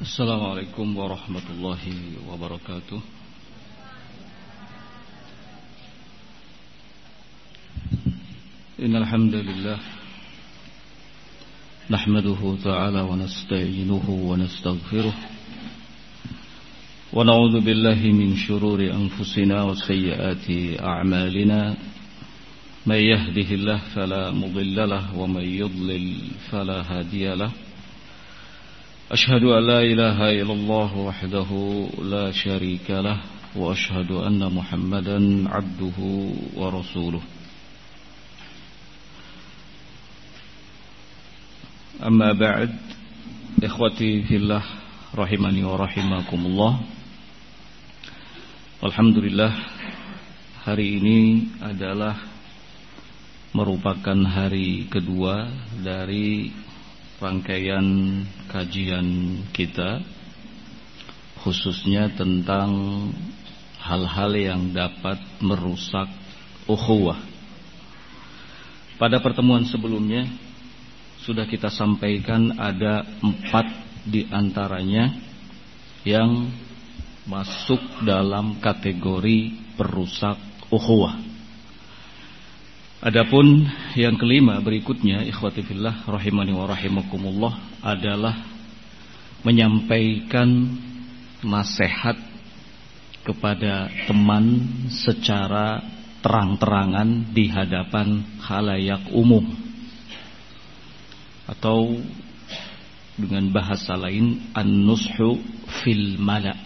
Assalamualaikum warahmatullahi wabarakatuh. Innal hamdalillah nahmaduhu ta'ala wa nasta'inuhu wa nastaghfiruh wa na'udzu billahi min shururi anfusina wa sayyiati a'malina. May yahdihillahu fala mudilla lahu wa may yudlil fala hadiya lahu. أشهد أن لا إله إلا الله وحده لا شريك له وأشهد أن محمدا عبده ورسوله. أما بعد إخوتي في الله rahimani wa rahimakumullah. Alhamdulillah, hari ini adalah merupakan hari kedua dari rangkaian kajian kita, khususnya tentang hal-hal yang dapat merusak ukhuwah. Pada pertemuan sebelumnya sudah kita sampaikan ada 4 di antaranya yang masuk dalam kategori perusak ukhuwah. Adapun yang kelima berikutnya, ikhwati fillah rahimani wa rahimakumullah, adalah menyampaikan nasihat kepada teman secara terang-terangan di hadapan khalayak umum, atau dengan bahasa lain an-nushu fil mala'.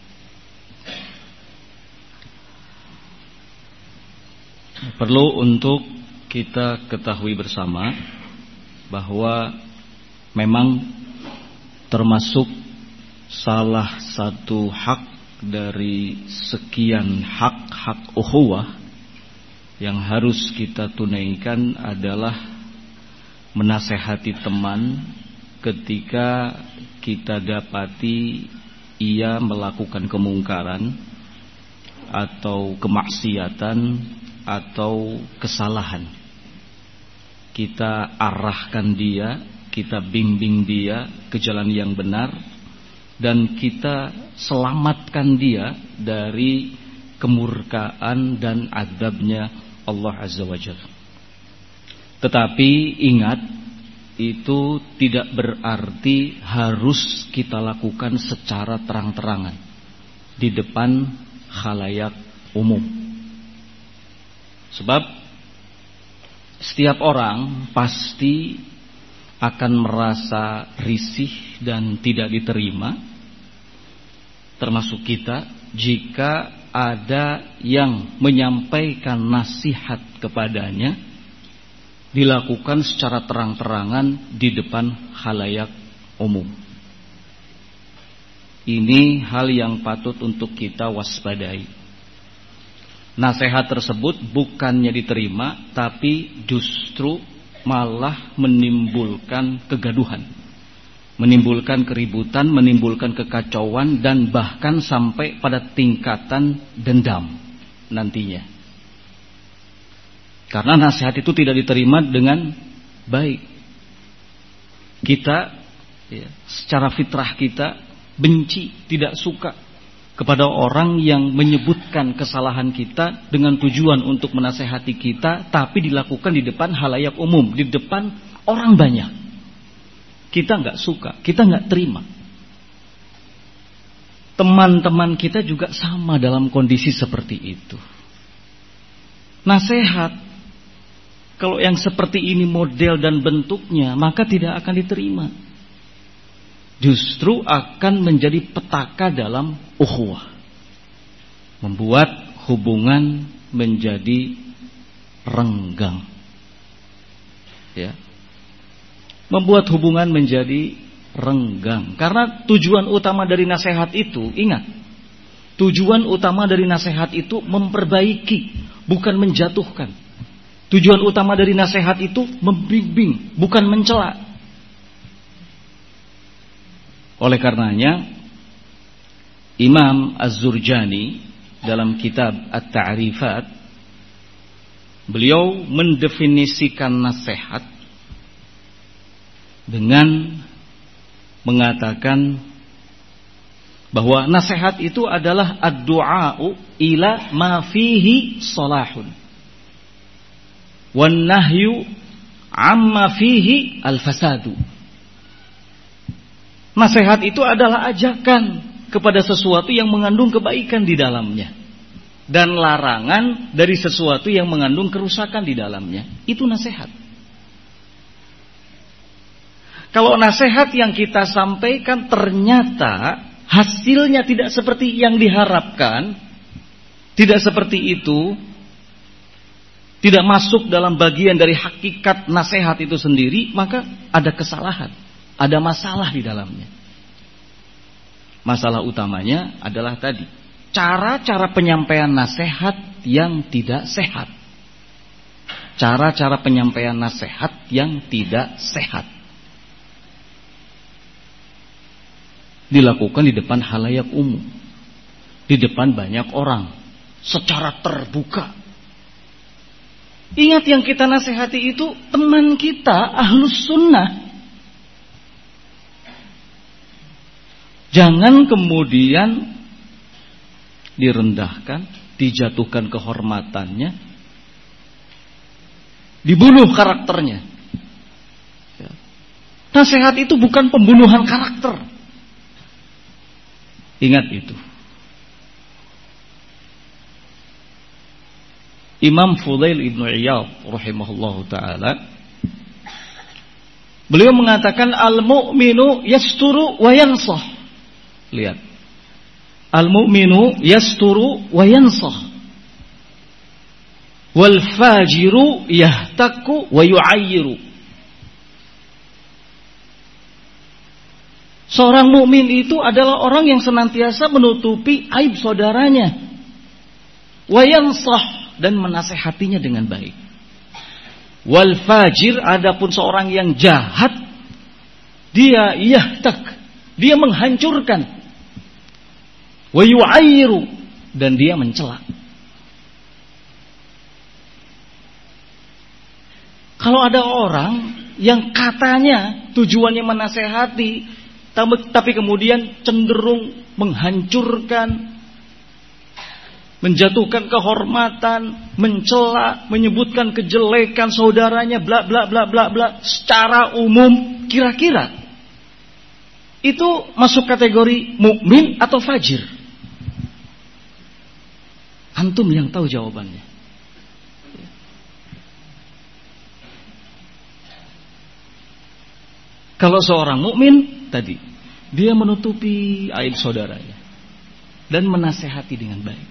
Perlu untuk kita ketahui bersama bahwa memang termasuk salah satu hak dari sekian hak-hak ukhuwah yang harus kita tunaikan adalah menasehati teman ketika kita dapati ia melakukan kemungkaran atau kemaksiatan atau kesalahan. Kita arahkan dia, kita bimbing dia ke jalan yang benar, dan kita selamatkan dia dari kemurkaan dan azabnya Allah Azza wa Jalla. Tetapi ingat, itu tidak berarti harus kita lakukan secara terang-terangan di depan khalayak umum. Sebab setiap orang pasti akan merasa risih dan tidak diterima, termasuk kita, jika ada yang menyampaikan nasihat kepadanya dilakukan secara terang-terangan di depan khalayak umum. Ini hal yang patut untuk kita waspadai. Nasihat tersebut bukannya diterima, tapi justru malah menimbulkan kegaduhan, menimbulkan keributan, menimbulkan kekacauan, dan bahkan sampai pada tingkatan dendam nantinya. Karena nasihat itu tidak diterima dengan baik. Kita secara fitrah kita benci, tidak suka kepada orang yang menyebutkan kesalahan kita dengan tujuan untuk menasehati kita, tapi dilakukan di depan halayak umum, di depan orang banyak. Kita nggak suka, kita nggak terima. Teman-teman kita juga sama dalam kondisi seperti itu. Nasihat, kalau yang seperti ini model dan bentuknya, maka tidak akan diterima. Justru akan menjadi petaka dalam ukhuwah, membuat hubungan menjadi renggang, membuat hubungan menjadi renggang. Karena tujuan utama dari nasihat itu, ingat, tujuan utama dari nasihat itu memperbaiki, bukan menjatuhkan. Tujuan utama dari nasihat itu membimbing, bukan mencela. Oleh karenanya, Imam Az-Zurjani dalam kitab At-Ta'rifat, beliau mendefinisikan nasihat dengan mengatakan bahwa nasihat itu adalah ad-du'a'u ila ma fihi salahun wan nahyu amma fihi al-fasadu. Nasihat itu adalah ajakan kepada sesuatu yang mengandung kebaikan di dalamnya, dan larangan dari sesuatu yang mengandung kerusakan di dalamnya. Itu nasihat. Kalau nasihat yang kita sampaikan ternyata hasilnya tidak seperti yang diharapkan, tidak seperti itu, tidak masuk dalam bagian dari hakikat nasihat itu sendiri, maka ada kesalahan, ada masalah di dalamnya. Masalah utamanya adalah tadi, cara-cara penyampaian nasihat yang tidak sehat. Cara-cara penyampaian nasihat yang tidak sehat dilakukan di depan halayak umum, di depan banyak orang, secara terbuka. Ingat, yang kita nasihati itu teman kita, ahlus sunnah. Jangan kemudian direndahkan, dijatuhkan kehormatannya, dibunuh karakternya. Nasihat itu bukan pembunuhan karakter. Ingat itu. Imam Fudail ibn Iyad rahimahullahu ta'ala, beliau mengatakan al-mu'minu yasturu wa yansah. Lihat, al-mu'minu yasturu wa yansah, wal fajiru yahtaku wa yu'ayyiru. Seorang mukmin itu adalah orang yang senantiasa menutupi aib saudaranya, wa yansah, dan menasehatinya dengan baik. Wal fajir, adapun seorang yang jahat, dia yahtak, dia menghancurkan, wa yu'ayyiru, dan dia mencela. Kalau ada orang yang katanya tujuannya menasehati, tapi kemudian cenderung menghancurkan, menjatuhkan kehormatan, mencela, menyebutkan kejelekan saudaranya, bla bla bla bla bla, secara umum, kira-kira itu masuk kategori mukmin atau fajir? Antum yang tahu jawabannya. Kalau seorang mukmin tadi, dia menutupi aib saudaranya dan menasehati dengan baik.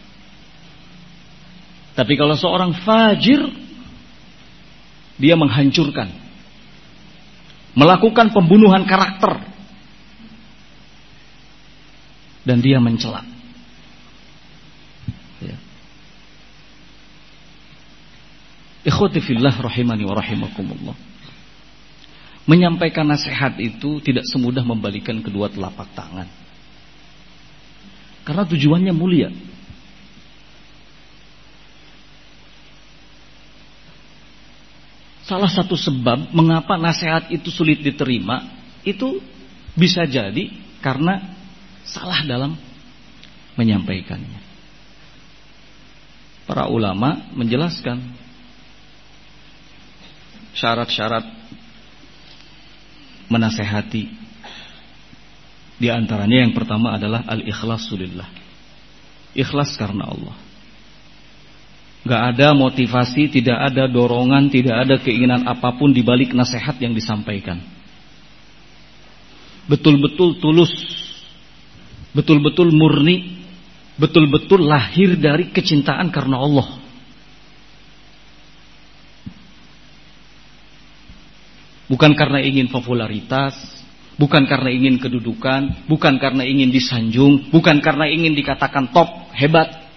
Tapi kalau seorang fajir, dia menghancurkan, melakukan pembunuhan karakter, dan dia mencela. Ya. Ikhwati fillah rahimani wa rahimakumullah. Menyampaikan nasihat itu tidak semudah membalikan kedua telapak tangan, karena tujuannya mulia. Salah satu sebab mengapa nasihat itu sulit diterima, itu bisa jadi karena salah dalam menyampaikannya. Para ulama menjelaskan syarat-syarat menasehati. Di antaranya yang pertama adalah al-ikhlasu lillah. Ikhlas karena Allah. Gak ada motivasi, tidak ada dorongan, tidak ada keinginan apapun di balik nasihat yang disampaikan. Betul-betul tulus, betul-betul murni, betul-betul lahir dari kecintaan karena Allah. Bukan karena ingin popularitas, bukan karena ingin kedudukan, bukan karena ingin disanjung, bukan karena ingin dikatakan top, hebat.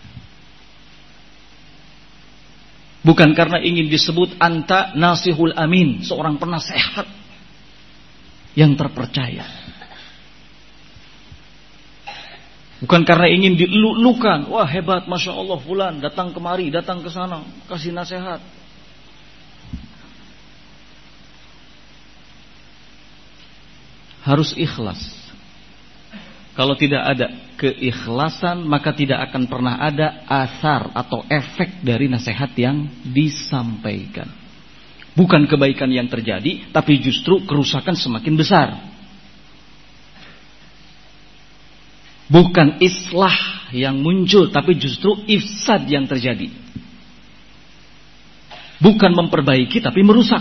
Bukan karena ingin disebut anta nasihul amin, seorang penasehat yang terpercaya. Bukan karena ingin dilulukan, wah hebat, masya Allah fulan, datang kemari, datang ke sana, kasih nasihat. Harus ikhlas Kalau tidak ada keikhlasan, maka tidak akan pernah ada asar atau efek dari nasihat yang disampaikan. Bukan kebaikan yang terjadi, tapi justru kerusakan semakin besar. Bukan islah yang muncul, tapi justru ifsad yang terjadi. Bukan memperbaiki, tapi merusak.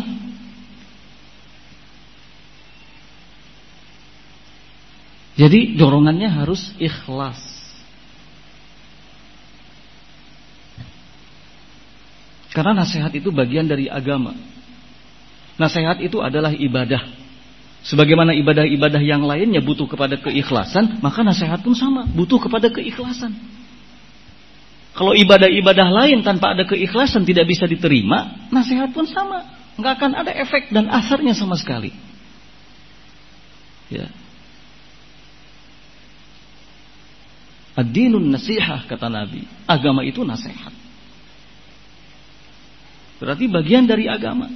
Jadi dorongannya harus ikhlas. Karena nasihat itu bagian dari agama. Nasihat itu adalah ibadah. Sebagaimana ibadah-ibadah yang lainnya butuh kepada keikhlasan, maka nasihat pun sama, butuh kepada keikhlasan. Kalau ibadah-ibadah lain tanpa ada keikhlasan tidak bisa diterima, nasihat pun sama, nggak akan ada efek dan asarnya sama sekali. Ya. Ad-dinun nasihah, kata Nabi. Agama itu nasihat. Berarti bagian dari agama.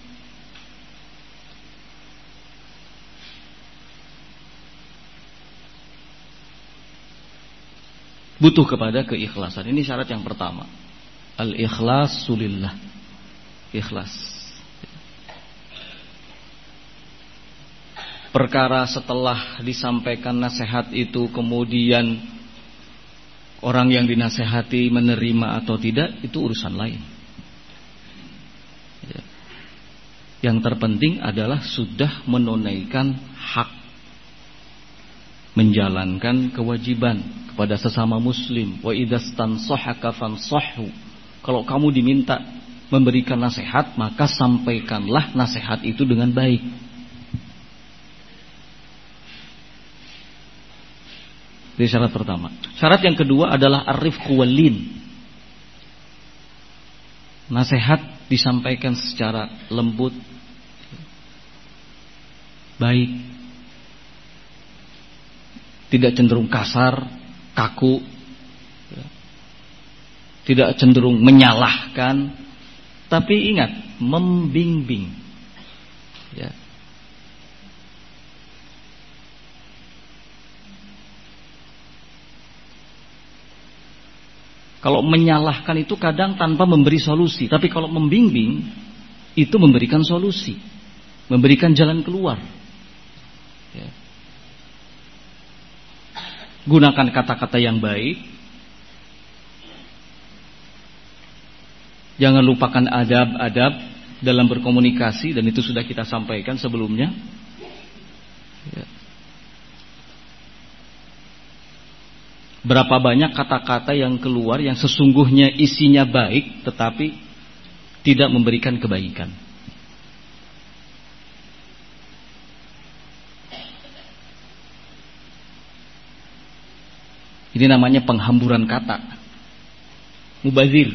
Butuh kepada keikhlasan. Ini syarat yang pertama. Al-ikhlasu lillah. Ikhlas. Perkara setelah disampaikan nasihat itu kemudian orang yang dinasehati menerima atau tidak, itu urusan lain. Ya. Yang terpenting adalah sudah menunaikan hak, menjalankan kewajiban kepada sesama muslim. Wa idzastansahaka fansahhu. Kalau kamu diminta memberikan nasihat, maka sampaikanlah nasihat itu dengan baik. Ini syarat pertama. Syarat yang kedua adalah ar-rifqu wal-lin. Nasihat disampaikan secara lembut, baik, tidak cenderung kasar, kaku, tidak cenderung menyalahkan, tapi ingat, membimbing. Ya. Kalau menyalahkan itu kadang tanpa memberi solusi, tapi kalau membimbing itu memberikan solusi, memberikan jalan keluar. Ya. Gunakan kata-kata yang baik. Jangan lupakan adab-adab dalam berkomunikasi, dan itu sudah kita sampaikan sebelumnya. Ya. Berapa banyak kata-kata yang keluar yang sesungguhnya isinya baik tetapi tidak memberikan kebaikan. Ini namanya penghamburan kata, mubazir.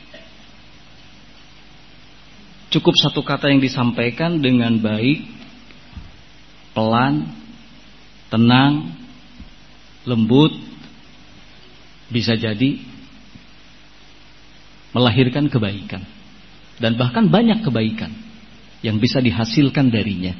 Cukup satu kata yang disampaikan dengan baik, pelan, tenang, lembut, bisa jadi melahirkan kebaikan, dan bahkan banyak kebaikan yang bisa dihasilkan darinya.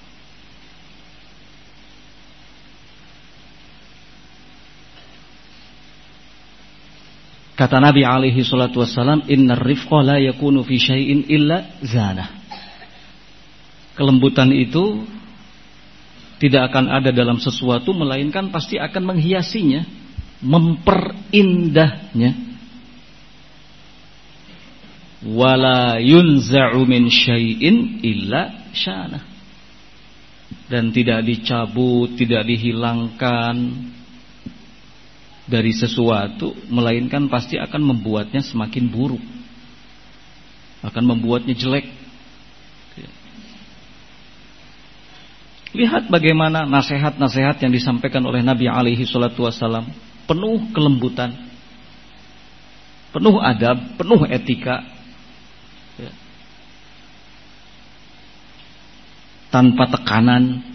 Kata Nabi alaihi salatu wassalam, innar rifqa la yakunu fi syai'in illa zanah. Kelembutan itu tidak akan ada dalam sesuatu melainkan pasti akan menghiasinya, memperindah,nya. Wala yunza'u min syai'in illa syana. Dan tidak dicabut, tidak dihilangkan dari sesuatu melainkan pasti akan membuatnya semakin buruk, akan membuatnya jelek. Lihat bagaimana nasihat-nasihat yang disampaikan oleh Nabi alaihi salatu wassalam, penuh kelembutan, penuh adab, penuh etika, ya. Tanpa tekanan.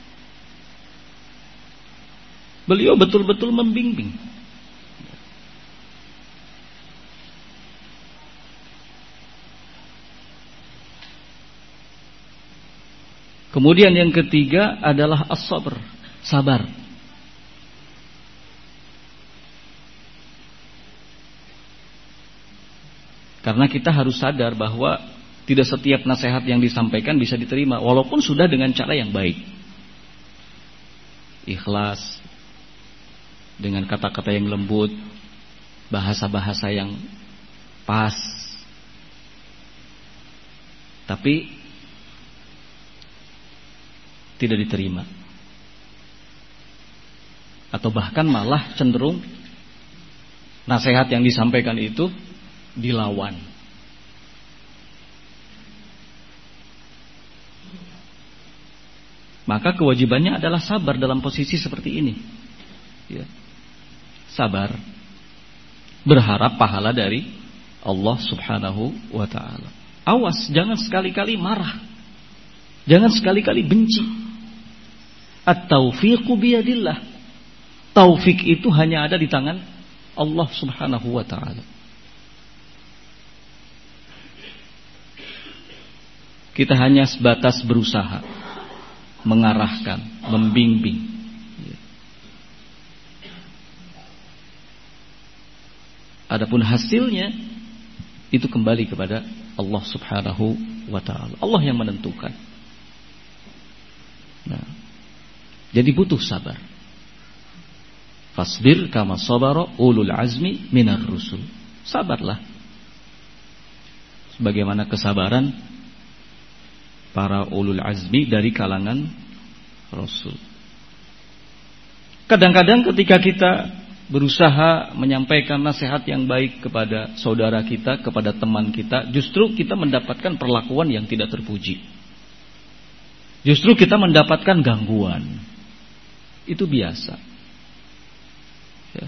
Beliau betul-betul membimbing. Kemudian yang ketiga adalah as-sabr, sabar. Karena kita harus sadar bahwa tidak setiap nasihat yang disampaikan bisa diterima, walaupun sudah dengan cara yang baik. Ikhlas, dengan kata-kata yang lembut, bahasa-bahasa yang pas. Tapi tidak diterima. Atau bahkan malah cenderung nasihat yang disampaikan itu dilawan. Maka kewajibannya adalah sabar dalam posisi seperti ini. Ya. Sabar. Berharap pahala dari Allah Subhanahu wa ta'ala. Awas, jangan sekali-kali marah. Jangan sekali-kali benci. At-taufiqu biyadillah. Taufik itu hanya ada di tangan Allah Subhanahu wa ta'ala. Kita hanya sebatas berusaha mengarahkan, membimbing. Adapun hasilnya itu kembali kepada Allah Subhanahu wa ta'ala. Allah yang menentukan. Nah, jadi butuh sabar. Fasbir kama sabara ulul azmi minar rusul. Sabarlah sebagaimana kesabaran para ulul azmi dari kalangan Rasul. Kadang-kadang ketika kita berusaha menyampaikan nasihat yang baik kepada saudara kita, kepada teman kita, justru kita mendapatkan perlakuan yang tidak terpuji. Justru kita mendapatkan gangguan. Itu biasa. Ya.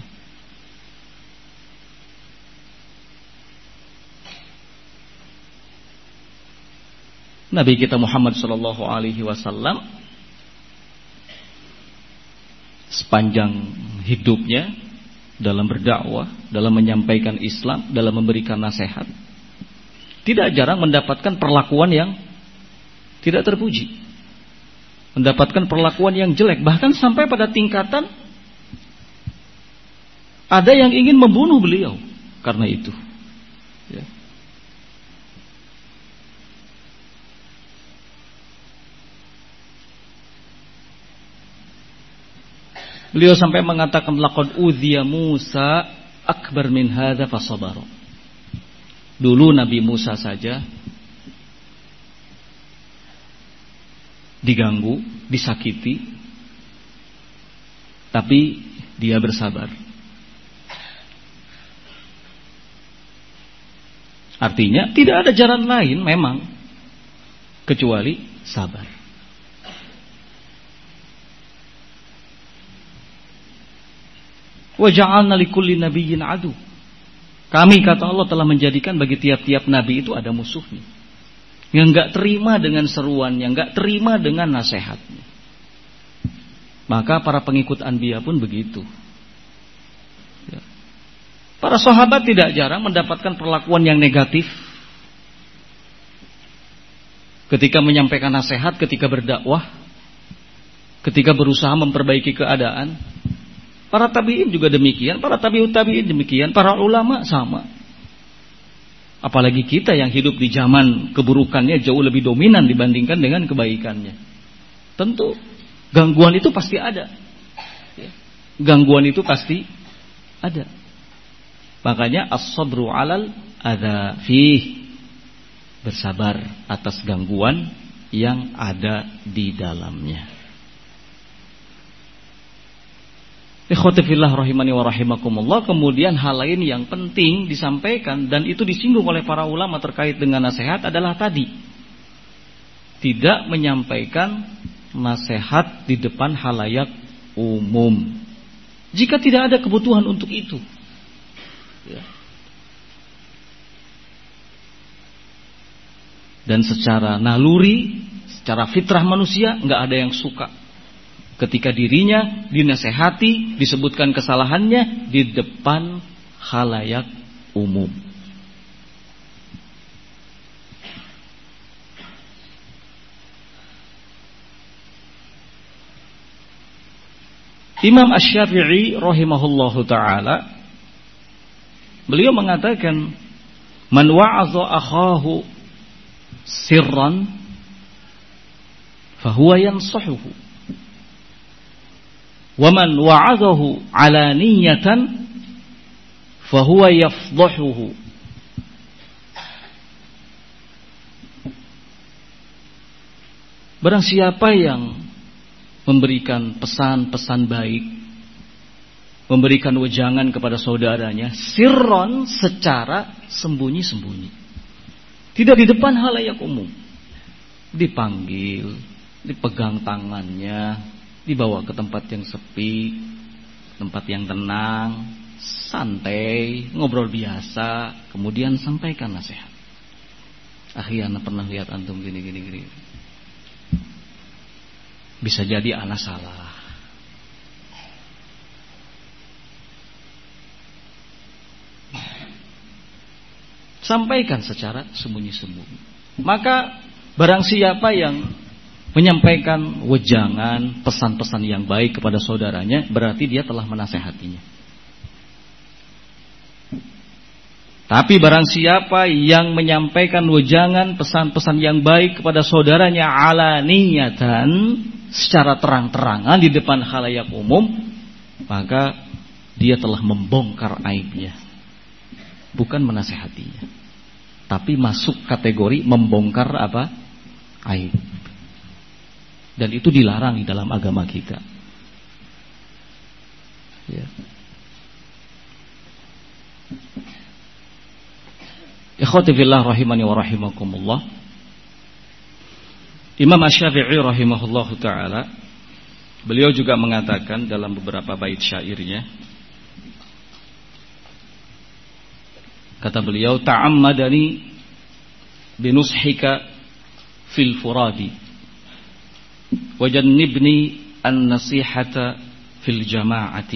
Nabi kita Muhammad sallallahu alaihi wasallam sepanjang hidupnya dalam berdakwah, dalam menyampaikan Islam, dalam memberikan nasihat, tidak jarang mendapatkan perlakuan yang tidak terpuji, mendapatkan perlakuan yang jelek, bahkan sampai pada tingkatan ada yang ingin membunuh beliau karena itu. Ya. Beliau sampai mengatakan laqad udhiya Musa akbar min hadza fasabara. Dulu Nabi Musa saja diganggu, disakiti, tapi dia bersabar. Artinya tidak ada jalan lain memang kecuali sabar. Wa ja'alna likulli nabiyyin adu. Kami, kata Allah, telah menjadikan bagi tiap-tiap nabi itu ada musuhnya, yang enggak terima dengan seruannya, enggak terima dengan nasihatnya. Maka para pengikut Anbiya pun begitu. Ya. Para sahabat tidak jarang mendapatkan perlakuan yang negatif ketika menyampaikan nasihat, ketika berdakwah, ketika berusaha memperbaiki keadaan. Para tabi'in juga demikian, para tabi'ut tabi'in demikian, para ulama sama. Apalagi kita yang hidup di zaman keburukannya jauh lebih dominan dibandingkan dengan kebaikannya. Tentu gangguan itu pasti ada. Gangguan itu pasti ada. Makanya as-sabru 'alal adza fih. Bersabar atas gangguan yang ada di dalamnya. Ikhwati fillah rahimani wa rahimakumullah. Kemudian hal lain yang penting disampaikan dan itu disinggung oleh para ulama terkait dengan nasihat adalah tadi, tidak menyampaikan nasihat di depan halayak umum jika tidak ada kebutuhan untuk itu. Ya. Dan secara naluri, secara fitrah manusia, nggak ada yang suka ketika dirinya dinasehati, disebutkan kesalahannya di depan khalayak umum. Imam Asy-Syafi'i rahimahullahu ta'ala, beliau mengatakan, Man wa'adha akhahu sirran fahuwa yansahuhu. Wa man wa'adahu alaniyatan fahuwa yafdahuhu. Barang siapa yang memberikan pesan-pesan baik, memberikan wejangan kepada saudaranya, sirron, secara sembunyi-sembunyi, tidak di depan halayak umum, dipanggil, dipegang tangannya, dibawa ke tempat yang sepi, tempat yang tenang, santai, ngobrol biasa, kemudian sampaikan nasihat. Akhi, ana pernah lihat antum gini. Bisa jadi ana salah. Sampaikan secara sembunyi-sembunyi. Maka barang siapa yang menyampaikan wejangan, pesan-pesan yang baik kepada saudaranya, berarti dia telah menasehatinya. Tapi barang siapa yang menyampaikan wejangan, pesan-pesan yang baik kepada saudaranya alaniyatan, secara terang-terangan di depan khalayak umum, maka dia telah membongkar aibnya, bukan menasehatinya, tapi masuk kategori membongkar apa? Aib. Dan itu dilarang di dalam agama kita. Ya. Ikhwati fillah rahimani wa rahimakumullah. Imam Asy-Syafi'i rahimahullahu taala, beliau juga mengatakan dalam beberapa bait syairnya, kata beliau, ta'ammadani binushika fil furadi wajannibni an-nasihata fil jama'ati.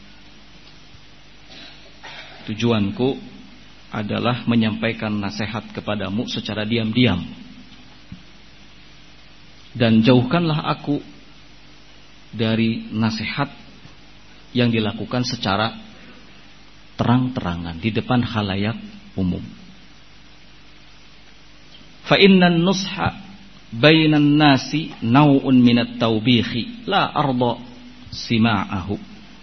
Tujuanku adalah menyampaikan nasihat kepadamu secara diam-diam, dan jauhkanlah aku dari nasihat yang dilakukan secara terang-terangan di depan khalayak umum. Fa innan nusha bainan nasi nau'un minat taubihi la arda sima'ahu.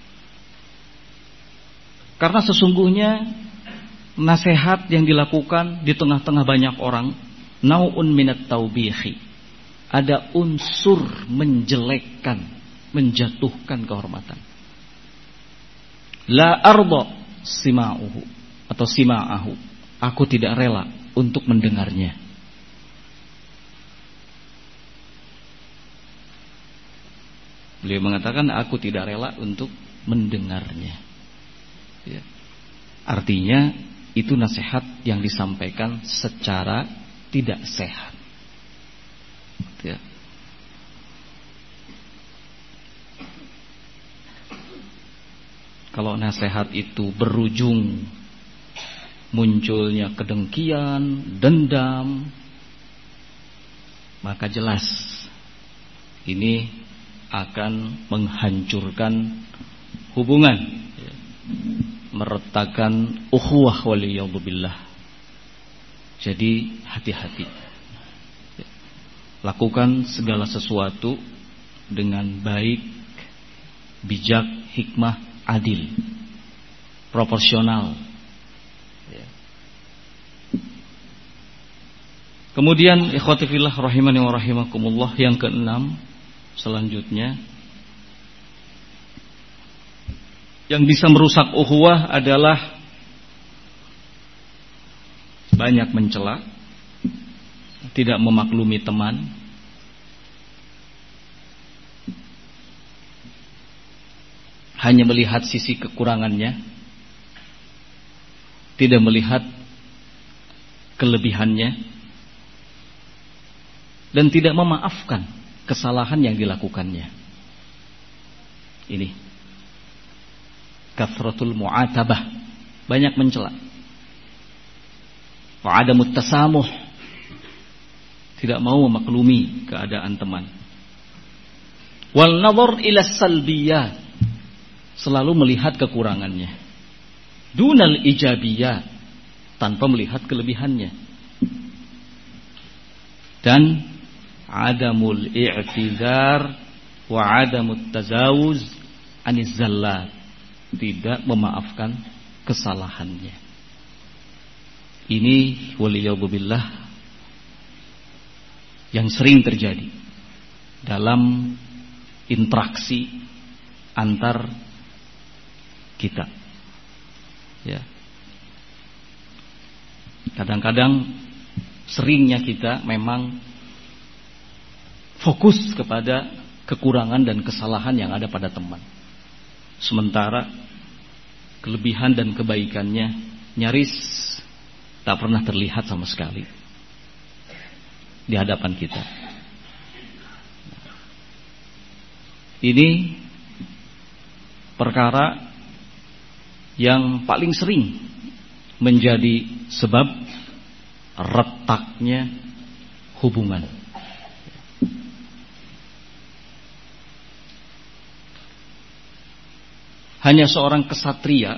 Karena sesungguhnya nasihat yang dilakukan di tengah-tengah banyak orang, nau'un minat taubihi, ada unsur menjelekkan, menjatuhkan kehormatan. La arda sima'uhu atau sima'ahu, aku tidak rela untuk mendengarnya. Beliau mengatakan aku tidak rela untuk mendengarnya. Ya. Artinya itu nasihat yang disampaikan secara tidak sehat. Ya. Kalau nasihat itu berujung munculnya kedengkian, dendam, maka jelas ini akan menghancurkan hubungan, ya, meretakkan ukhuwah waliyadzubillah. Jadi hati-hati, ya. Lakukan segala sesuatu dengan baik, bijak, hikmah, adil, proporsional, ya. Kemudian ikhwati fillah rahimani wa rahimakumullah, yang keenam selanjutnya yang bisa merusak ukhuwah adalah banyak mencela, tidak memaklumi teman, hanya melihat sisi kekurangannya, tidak melihat kelebihannya, dan tidak memaafkan kesalahan yang dilakukannya. Ini kathratul mu'atabah, banyak mencela. Wa adamut tasamuh, tidak mau memaklumi keadaan teman. Wal nadhar ila salbiyat, selalu melihat kekurangannya. Dunal ijabiyat, tanpa melihat kelebihannya. Dan adamul i'tizar wa adamut tazawuz aniz zallat, tidak memaafkan kesalahannya. Ini waliyadzubillah yang sering terjadi dalam interaksi antar kita. Ya. Kadang-kadang seringnya kita memang fokus kepada kekurangan dan kesalahan yang ada pada teman, sementara kelebihan dan kebaikannya nyaris tak pernah terlihat sama sekali di hadapan kita. Ini perkara yang paling sering menjadi sebab retaknya hubungan. Hanya seorang kesatria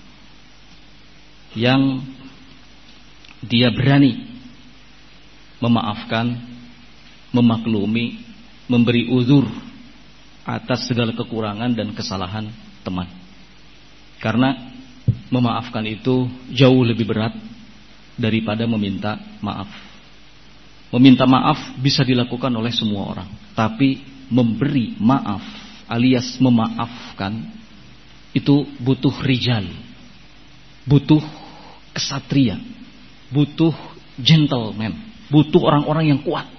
yang dia berani memaafkan, memaklumi, memberi uzur atas segala kekurangan dan kesalahan teman. Karena memaafkan itu jauh lebih berat daripada meminta maaf. Meminta maaf bisa dilakukan oleh semua orang, tapi memberi maaf alias memaafkan itu butuh rijal, butuh kesatria, butuh gentleman, butuh orang-orang yang kuat.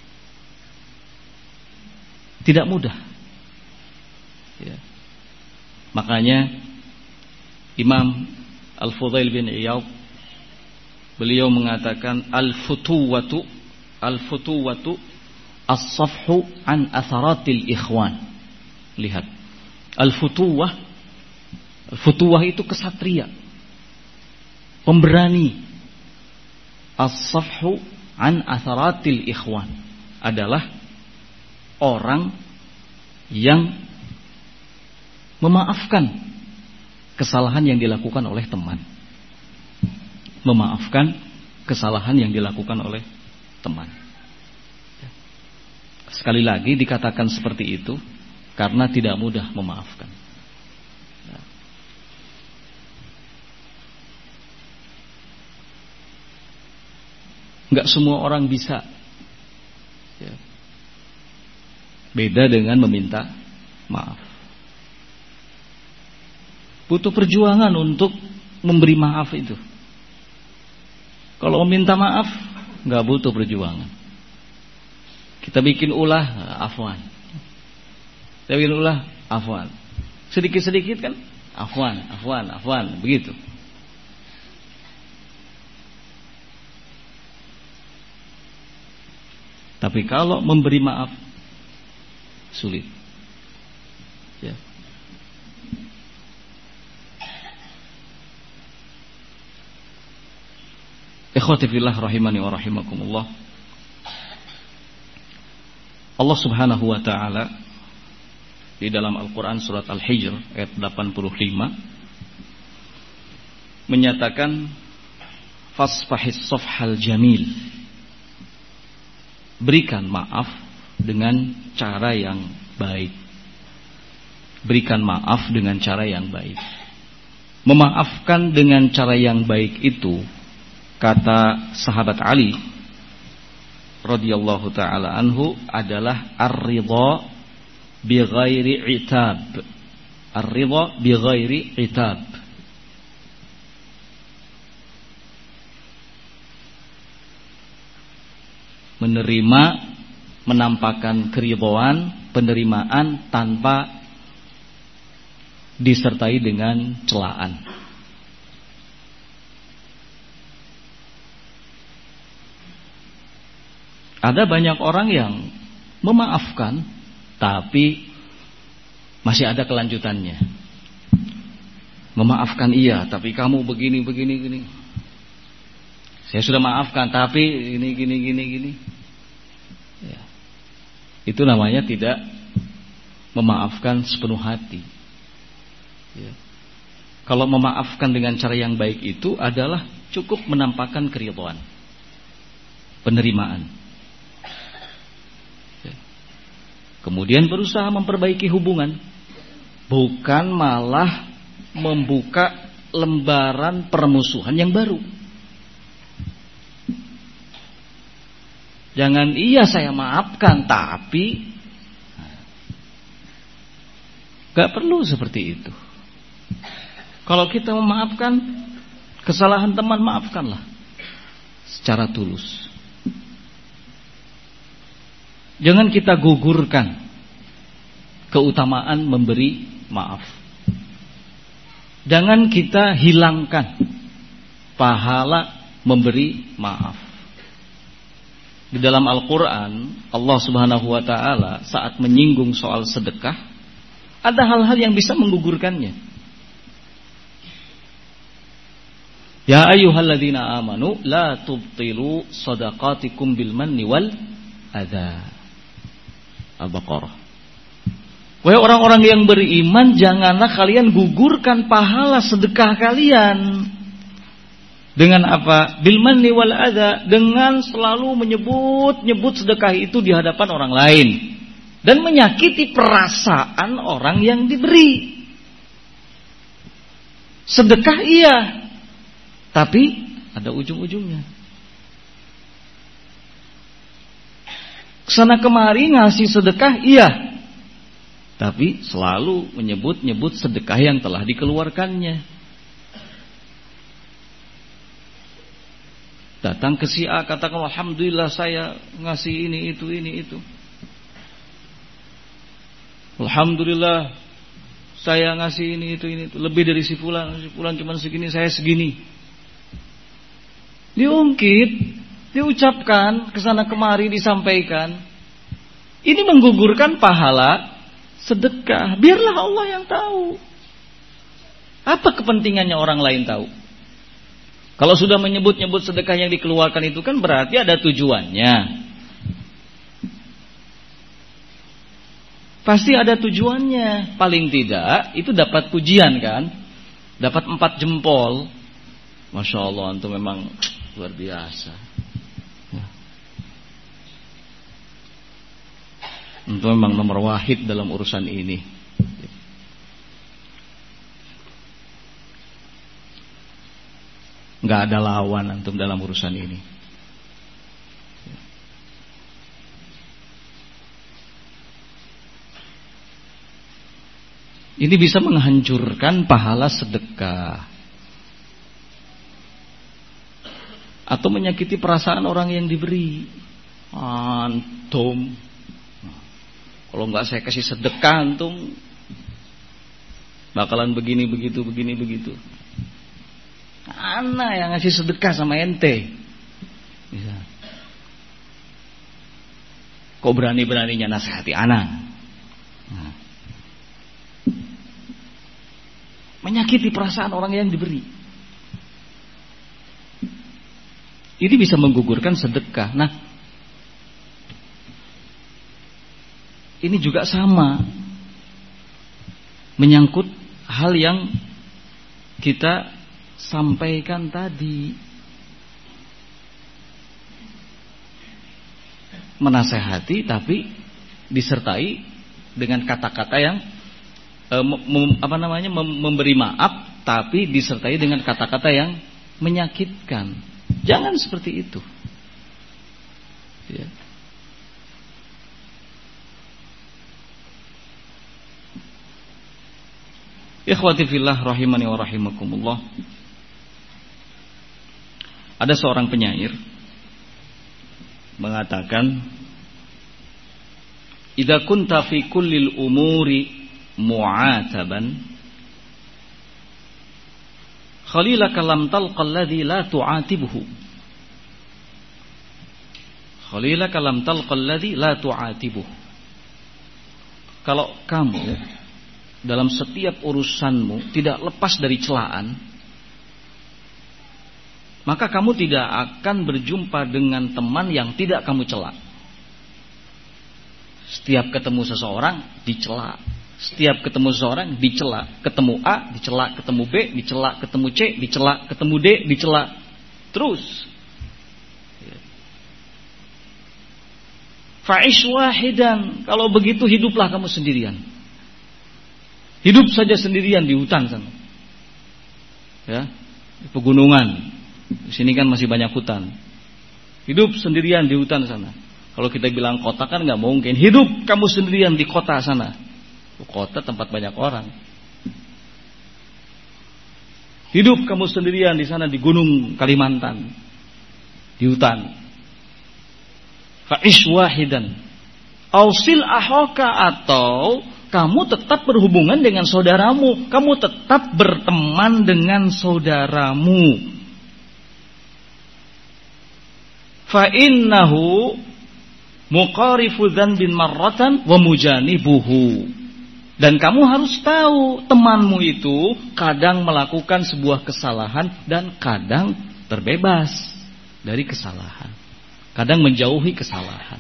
Tidak mudah ya. Makanya Imam Al-Fudail bin Iyad beliau mengatakan al-futuwatu as-safhu an atharatil ikhwan. Lihat, al-futuwah itu kesatria, pemberani. As-safhu an atharatil ikhwan adalah orang yang memaafkan kesalahan yang dilakukan oleh teman. Memaafkan kesalahan yang dilakukan oleh teman. Sekali lagi dikatakan seperti itu karena tidak mudah memaafkan. Enggak semua orang bisa. Beda dengan meminta maaf. Butuh perjuangan untuk memberi maaf itu. Kalau meminta maaf enggak butuh perjuangan. Kita bikin ulah, afwan. Kita bikin ulah, afwan. Sedikit-sedikit kan, afwan, begitu. Tapi kalau memberi maaf sulit. Ya. Ikhwati fillah rahimani wa rahimakumullah. Allah Subhanahu wa taala di dalam Al-Qur'an surat Al-Hijr ayat 85 menyatakan fasfahis safhal jamil. Berikan maaf dengan cara yang baik. Berikan maaf dengan cara yang baik. Memaafkan dengan cara yang baik itu, kata sahabat Ali radhiyallahu taala anhu, adalah ar-ridha bi ghairi itab. Ar-ridha bi ghairi itab. Menerima, menampakkan keridhaan, penerimaan tanpa disertai dengan celaan. Ada banyak orang yang memaafkan tapi masih ada kelanjutannya. Memaafkan iya, tapi kamu begini. Saya sudah maafkan tapi gini. Ya. Itu namanya tidak memaafkan sepenuh hati. Ya. Kalau memaafkan dengan cara yang baik itu adalah cukup menampakkan keridhaan, penerimaan. Kemudian berusaha memperbaiki hubungan, bukan malah membuka lembaran permusuhan yang baru. Jangan iya saya maafkan, tapi gak perlu seperti itu. Kalau kita memaafkan kesalahan teman, maafkanlah secara tulus. Jangan kita gugurkan keutamaan memberi maaf. Jangan kita hilangkan pahala memberi maaf. Di dalam Al-Quran, Allah Subhanahu wa ta'ala saat menyinggung soal sedekah, ada hal-hal yang bisa menggugurkannya. Ya ayyuhalladzina amanu la tubtilu shadaqatikum bil manni wal adza. Al-Baqarah. Wahai orang-orang yang beriman, janganlah kalian gugurkan pahala sedekah kalian. Dengan apa? Bil manni wal adza, dengan selalu menyebut sedekah itu di hadapan orang lain dan menyakiti perasaan orang yang diberi. Sedekah iya, tapi ada ujung-ujungnya. Kesana kemari ngasih sedekah iya, tapi selalu menyebut sedekah yang telah dikeluarkannya. Datang ke si A, katakan alhamdulillah saya ngasih ini itu. Alhamdulillah saya ngasih ini itu. Lebih dari si fulan cuma segini, saya segini. Diungkit, diucapkan, kesana kemari disampaikan. Ini menggugurkan pahala sedekah. Biarlah Allah yang tahu. Apa kepentingannya orang lain tahu? Kalau sudah menyebut-nyebut sedekah yang dikeluarkan itu kan berarti ada tujuannya. Pasti ada tujuannya. Paling tidak itu dapat pujian kan, dapat 4 jempol. Masya Allah, antum memang luar biasa. Antum memang nomor wahid dalam urusan ini. Nggak ada lawan antum dalam urusan ini. Ini bisa menghancurkan pahala sedekah atau menyakiti perasaan orang yang diberi. Antum, kalau nggak saya kasih sedekah, antum bakalan begini begitu. Ana yang ngasih sedekah sama ente. Bisa. Kok berani-beraninya nasihati ana? Nah. Menyakiti perasaan orang yang diberi. Ini bisa menggugurkan sedekah. Nah, ini juga sama, menyangkut hal yang kita sampaikan tadi. Menasehati tapi disertai dengan kata-kata yang memberi maaf tapi disertai dengan kata-kata yang menyakitkan. Jangan seperti itu. Ya. Ikhwati fillah rahimani wa rahimakumullah. Ada seorang penyair mengatakan, "Idza kunta fi kullil umuri mu'ataban, khalilaka lam talqa alladhi la tu'atibuhu." Khalilaka lam talqa alladhi la tu'atibuhu. Kalau kamu dalam setiap urusanmu tidak lepas dari celaan, maka kamu tidak akan berjumpa dengan teman yang tidak kamu cela. Setiap ketemu seseorang dicela, setiap ketemu seseorang dicela, ketemu A dicela, ketemu B dicela, ketemu C dicela, ketemu D dicela. terus. Fa'ish wahidan, kalau begitu hiduplah kamu sendirian. Hidup saja sendirian di hutan sana. Ya, di pegunungan. Di sini kan masih banyak hutan. Hidup sendirian di hutan sana. Kalau kita bilang kota kan nggak mungkin. Hidup kamu sendirian di kota sana. Kota tempat banyak orang. Hidup kamu sendirian di sana di gunung Kalimantan, di hutan. Fa'ish wahidan. Ausil ahoka, atau kamu tetap berhubungan dengan saudaramu, kamu tetap berteman dengan saudaramu. Fa innahu muqarifu dzanbin marratan wa mujanibuhu. Dan kamu harus tahu, temanmu itu kadang melakukan sebuah kesalahan dan kadang terbebas dari kesalahan. Kadang menjauhi kesalahan.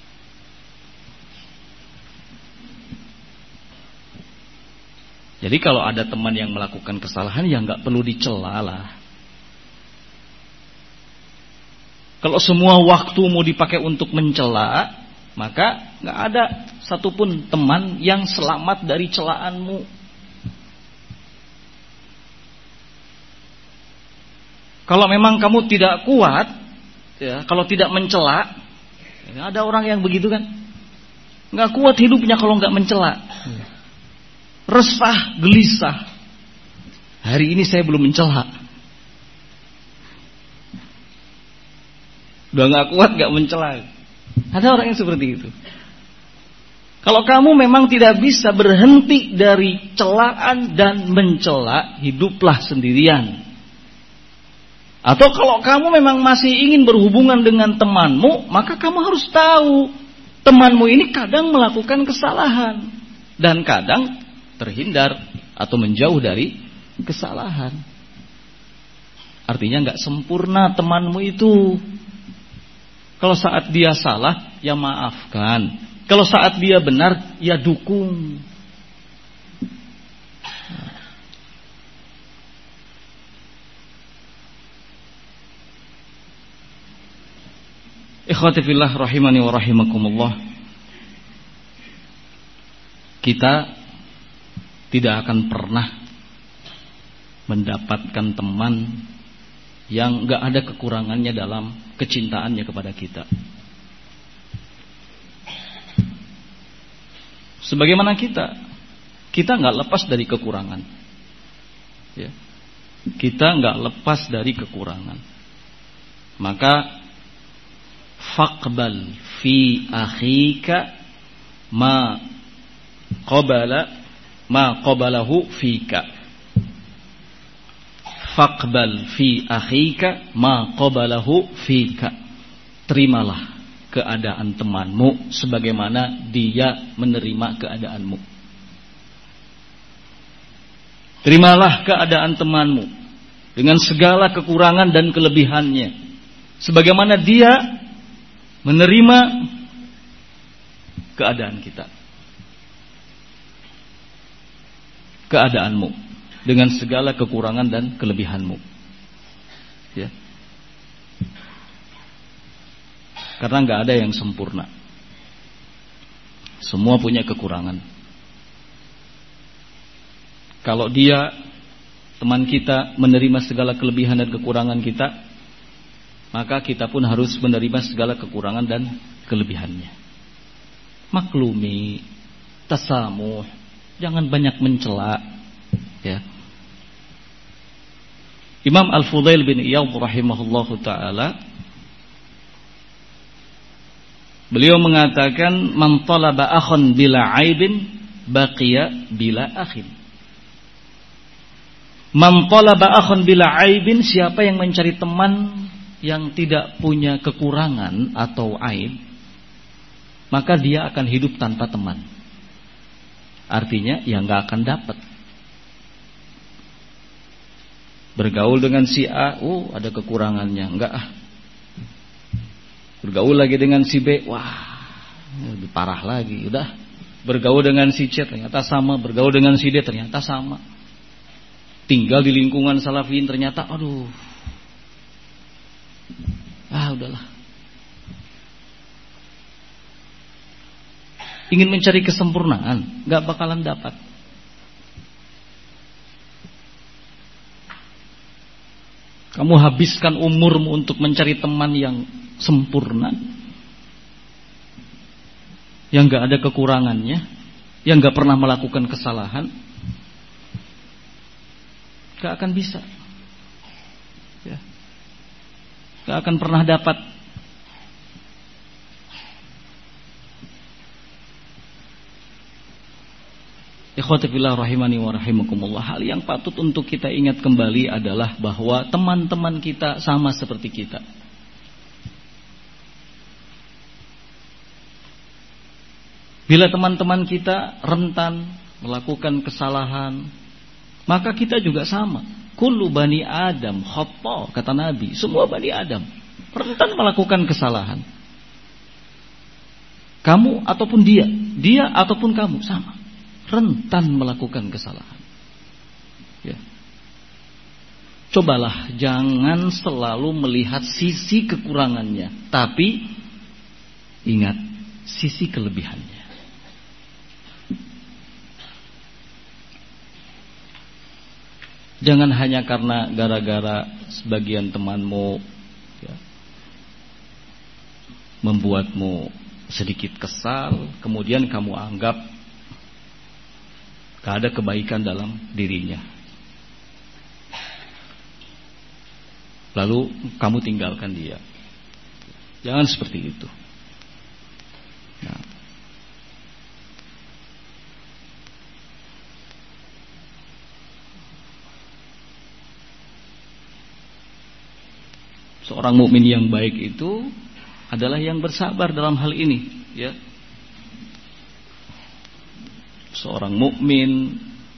Jadi kalau ada teman yang melakukan kesalahan, ya nggak perlu dicela lah. Kalau semua waktumu dipakai untuk mencela, maka nggak ada satupun teman yang selamat dari celaanmu. Kalau memang kamu tidak kuat, ya, kalau tidak mencela, ya, ada orang yang begitu kan, nggak kuat hidupnya kalau nggak mencela. Resah, gelisah. Hari ini saya belum mencela. Udah nggak kuat nggak mencela. Ada orang yang seperti itu. Kalau kamu memang tidak bisa berhenti dari celaan dan mencela, hiduplah sendirian. Atau kalau kamu memang masih ingin berhubungan dengan temanmu, maka kamu harus tahu, temanmu ini kadang melakukan kesalahan dan kadang terhindar atau menjauh dari kesalahan. Artinya nggak sempurna temanmu itu. Kalau saat dia salah, ya maafkan. Kalau saat dia benar, ya dukung. Ikhwati fillah rahimani wa rahimakumullah. Kita tidak akan pernah mendapatkan teman yang gak ada kekurangannya dalam kecintaannya kepada kita. Sebagaimana kita gak lepas dari kekurangan, ya. Kita gak lepas dari kekurangan. Maka faqbal fi akhika ma qabalahu fika. Faqbal fi akhika ma qabalahu fika. Terimalah keadaan temanmu sebagaimana dia menerima keadaanmu. Terimalah keadaan temanmu dengan segala kekurangan dan kelebihannya sebagaimana dia menerima keadaan kita. Keadaanmu dengan segala kekurangan dan kelebihanmu, ya. Karena nggak ada yang sempurna, semua punya kekurangan. Kalau dia, teman kita, menerima segala kelebihan dan kekurangan kita, maka kita pun harus menerima segala kekurangan dan kelebihannya. Maklumi, tasamuh, jangan banyak mencela, ya. Imam Al-Fudail bin Iyadh rahimahullahu ta'ala, beliau mengatakan, man talaba akhan bila aibin baqiya bila akhin. Man talaba akhan bila aibin, siapa yang mencari teman yang tidak punya kekurangan atau aib, maka dia akan hidup tanpa teman. Artinya ya nggak akan dapat. Bergaul dengan si A, ada kekurangannya, enggak ah. Bergaul lagi dengan si B, wah, lebih parah lagi, udah. Bergaul dengan si C ternyata sama, bergaul dengan si D ternyata sama. Tinggal di lingkungan salafiyin ternyata, aduh, Udahlah. Ingin mencari kesempurnaan, gak bakalan dapat. Kamu habiskan umurmu untuk mencari teman yang sempurna, yang gak ada kekurangannya, yang gak pernah melakukan kesalahan, gak akan bisa, ya. Gak akan pernah dapat. Ikhwati fillah rahimani wa rahimakumullah. Hal yang patut untuk kita ingat kembali adalah bahwa teman-teman kita sama seperti kita. Bila teman-teman kita rentan melakukan kesalahan, maka kita juga sama. Kullu bani Adam khata', kata Nabi. Semua bani Adam rentan melakukan kesalahan. Kamu ataupun dia ataupun kamu sama, rentan melakukan kesalahan. Ya. Cobalah jangan selalu melihat sisi kekurangannya, tapi ingat sisi kelebihannya. Jangan hanya karena gara-gara sebagian temanmu, ya, membuatmu sedikit kesal, kemudian kamu anggap gak ada kebaikan dalam dirinya, lalu kamu tinggalkan dia. Jangan seperti itu. Nah, seorang mukmin yang baik itu adalah yang bersabar dalam hal ini, ya. Seorang mukmin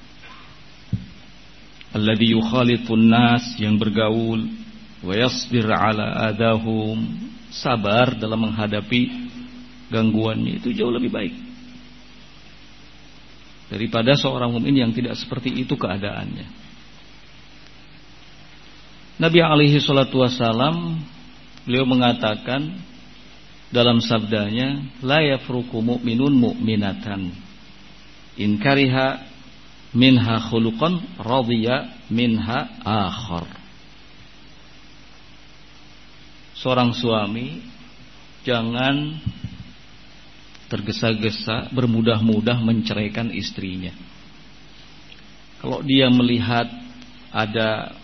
alladzi yukhalitun nas, yang bergaul, wa yasbir ala adahum, sabar dalam menghadapi gangguannya, itu jauh lebih baik daripada seorang mukmin yang tidak seperti itu keadaannya. Nabi alaihi salatu wassalam, beliau mengatakan dalam sabdanya, la yafruqu mu'minun mu'minatan in kariha minha khuluqan radhiya minha akhar. Seorang suami jangan tergesa-gesa bermudah-mudah menceraikan istrinya. Kalau dia melihat ada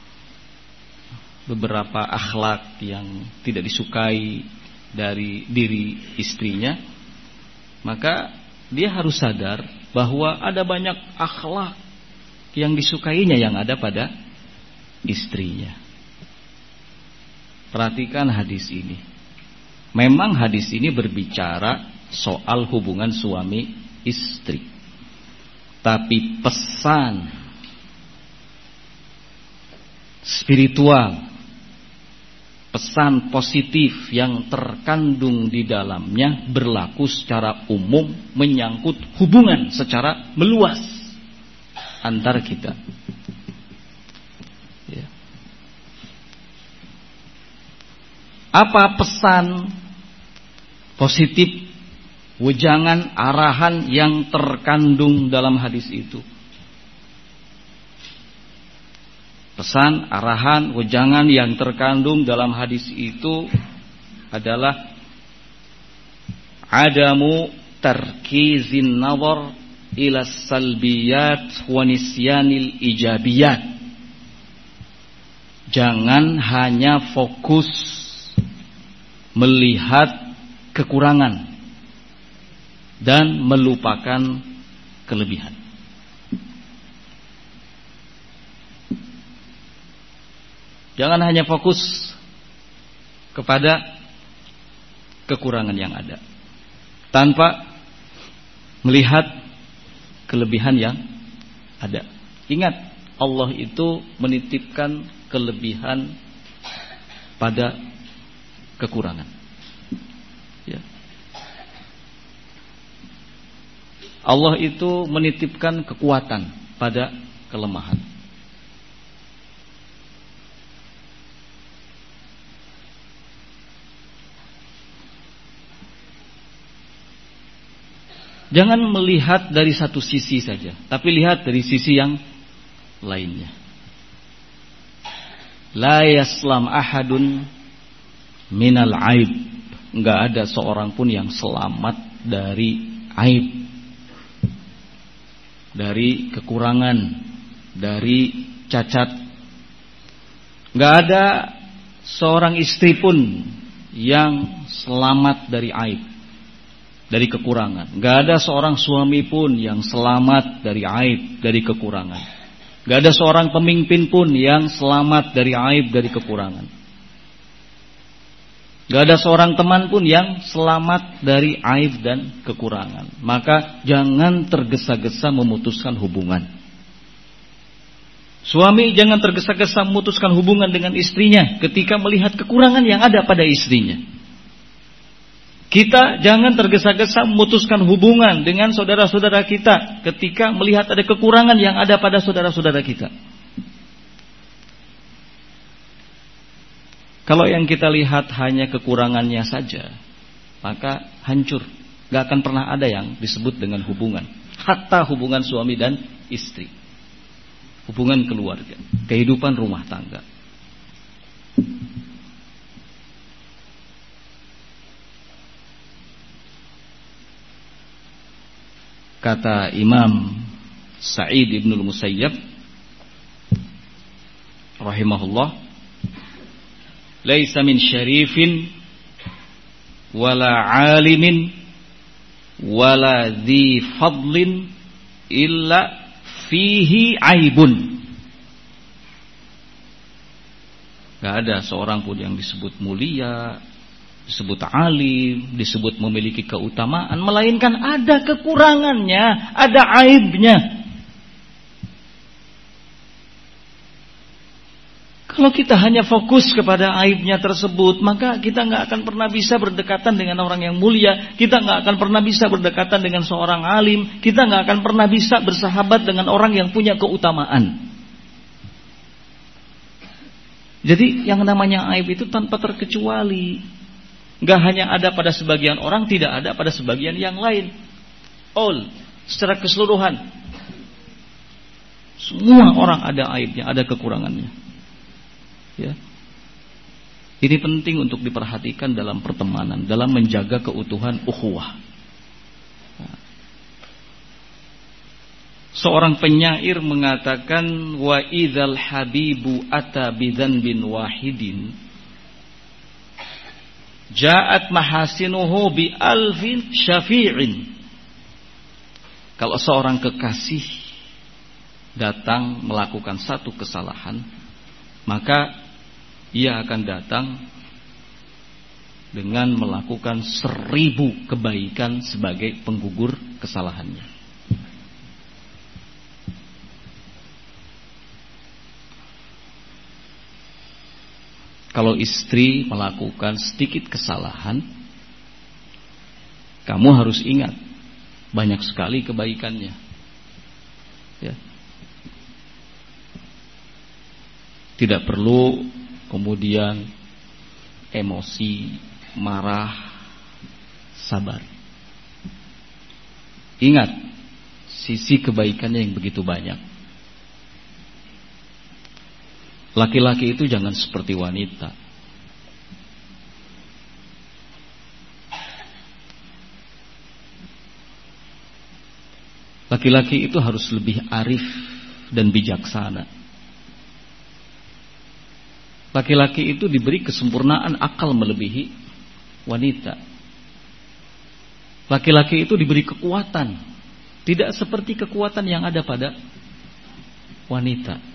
beberapa akhlak yang tidak disukai dari diri istrinya, maka dia harus sadar bahwa ada banyak akhlak yang disukainya yang ada pada istrinya. Perhatikan hadis ini. Memang hadis ini berbicara soal hubungan suami istri, tapi pesan spiritual, pesan positif yang terkandung di dalamnya berlaku secara umum, menyangkut hubungan secara meluas antar kita. Ya. Apa pesan positif, wejangan, arahan yang terkandung dalam hadis itu? Pesan, arahan, wejangan yang terkandung dalam hadis itu adalah adamu tarkizin nazar ila salbiyat wa nisyanil ijabiyat. Jangan hanya fokus melihat kekurangan dan melupakan kelebihan. Jangan hanya fokus kepada kekurangan yang ada tanpa melihat kelebihan yang ada. Ingat, Allah itu menitipkan kelebihan pada kekurangan. Ya. Allah itu menitipkan kekuatan pada kelemahan. Jangan melihat dari satu sisi saja, tapi lihat dari sisi yang lainnya. La yaslam ahadun minal aib. Enggak ada seorang pun yang selamat dari aib, dari kekurangan, dari cacat. Enggak ada seorang istri pun yang selamat dari aib, dari kekurangan. Enggak ada seorang suami pun yang selamat dari aib, dari kekurangan. Enggak ada seorang pemimpin pun yang selamat dari aib, dari kekurangan. Enggak ada seorang teman pun yang selamat dari aib dan kekurangan. Maka jangan tergesa-gesa memutuskan hubungan. Suami jangan tergesa-gesa memutuskan hubungan dengan istrinya ketika melihat kekurangan yang ada pada istrinya. Kita jangan tergesa-gesa memutuskan hubungan dengan saudara-saudara kita ketika melihat ada kekurangan yang ada pada saudara-saudara kita. Kalau yang kita lihat hanya kekurangannya saja, maka hancur. Gak akan pernah ada yang disebut dengan hubungan. Hatta hubungan suami dan istri, hubungan keluarga, kehidupan rumah tangga. Kata Imam Sa'id ibn al-Musayyab rahimahullah, laisa min syarifin wala alimin wala dhi fadlin illa fihi aibun. Gak ada seorang pun yang disebut mulia, disebut alim, disebut memiliki keutamaan, melainkan ada kekurangannya, ada aibnya. Kalau kita hanya fokus kepada aibnya tersebut, maka kita gak akan pernah bisa berdekatan dengan orang yang mulia. Kita gak akan pernah bisa berdekatan dengan seorang alim. Kita gak akan pernah bisa bersahabat dengan orang yang punya keutamaan. Jadi yang namanya aib itu tanpa terkecuali. Gak hanya ada pada sebagian orang, tidak ada pada sebagian yang lain. All, secara keseluruhan. Semua orang ada aibnya, ada kekurangannya. Ya. Ini penting untuk diperhatikan dalam pertemanan, dalam menjaga keutuhan ukhuwah. Seorang penyair mengatakan, wa idzal habibu ata bidzanbin wahidin ja'at mahasinuhu bi alfin syafi'in. Kalau seorang kekasih datang melakukan satu kesalahan, maka ia akan datang dengan melakukan 1000 kebaikan sebagai penggugur kesalahannya. Kalau istri melakukan sedikit kesalahan, kamu harus ingat banyak sekali kebaikannya. Ya. Tidak perlu kemudian emosi, marah, sabar. Ingat sisi kebaikannya yang begitu banyak. Laki-laki itu jangan seperti wanita. Laki-laki itu harus lebih arif dan bijaksana. Laki-laki itu diberi kesempurnaan akal melebihi wanita. Laki-laki itu diberi kekuatan, tidak seperti kekuatan yang ada pada wanita.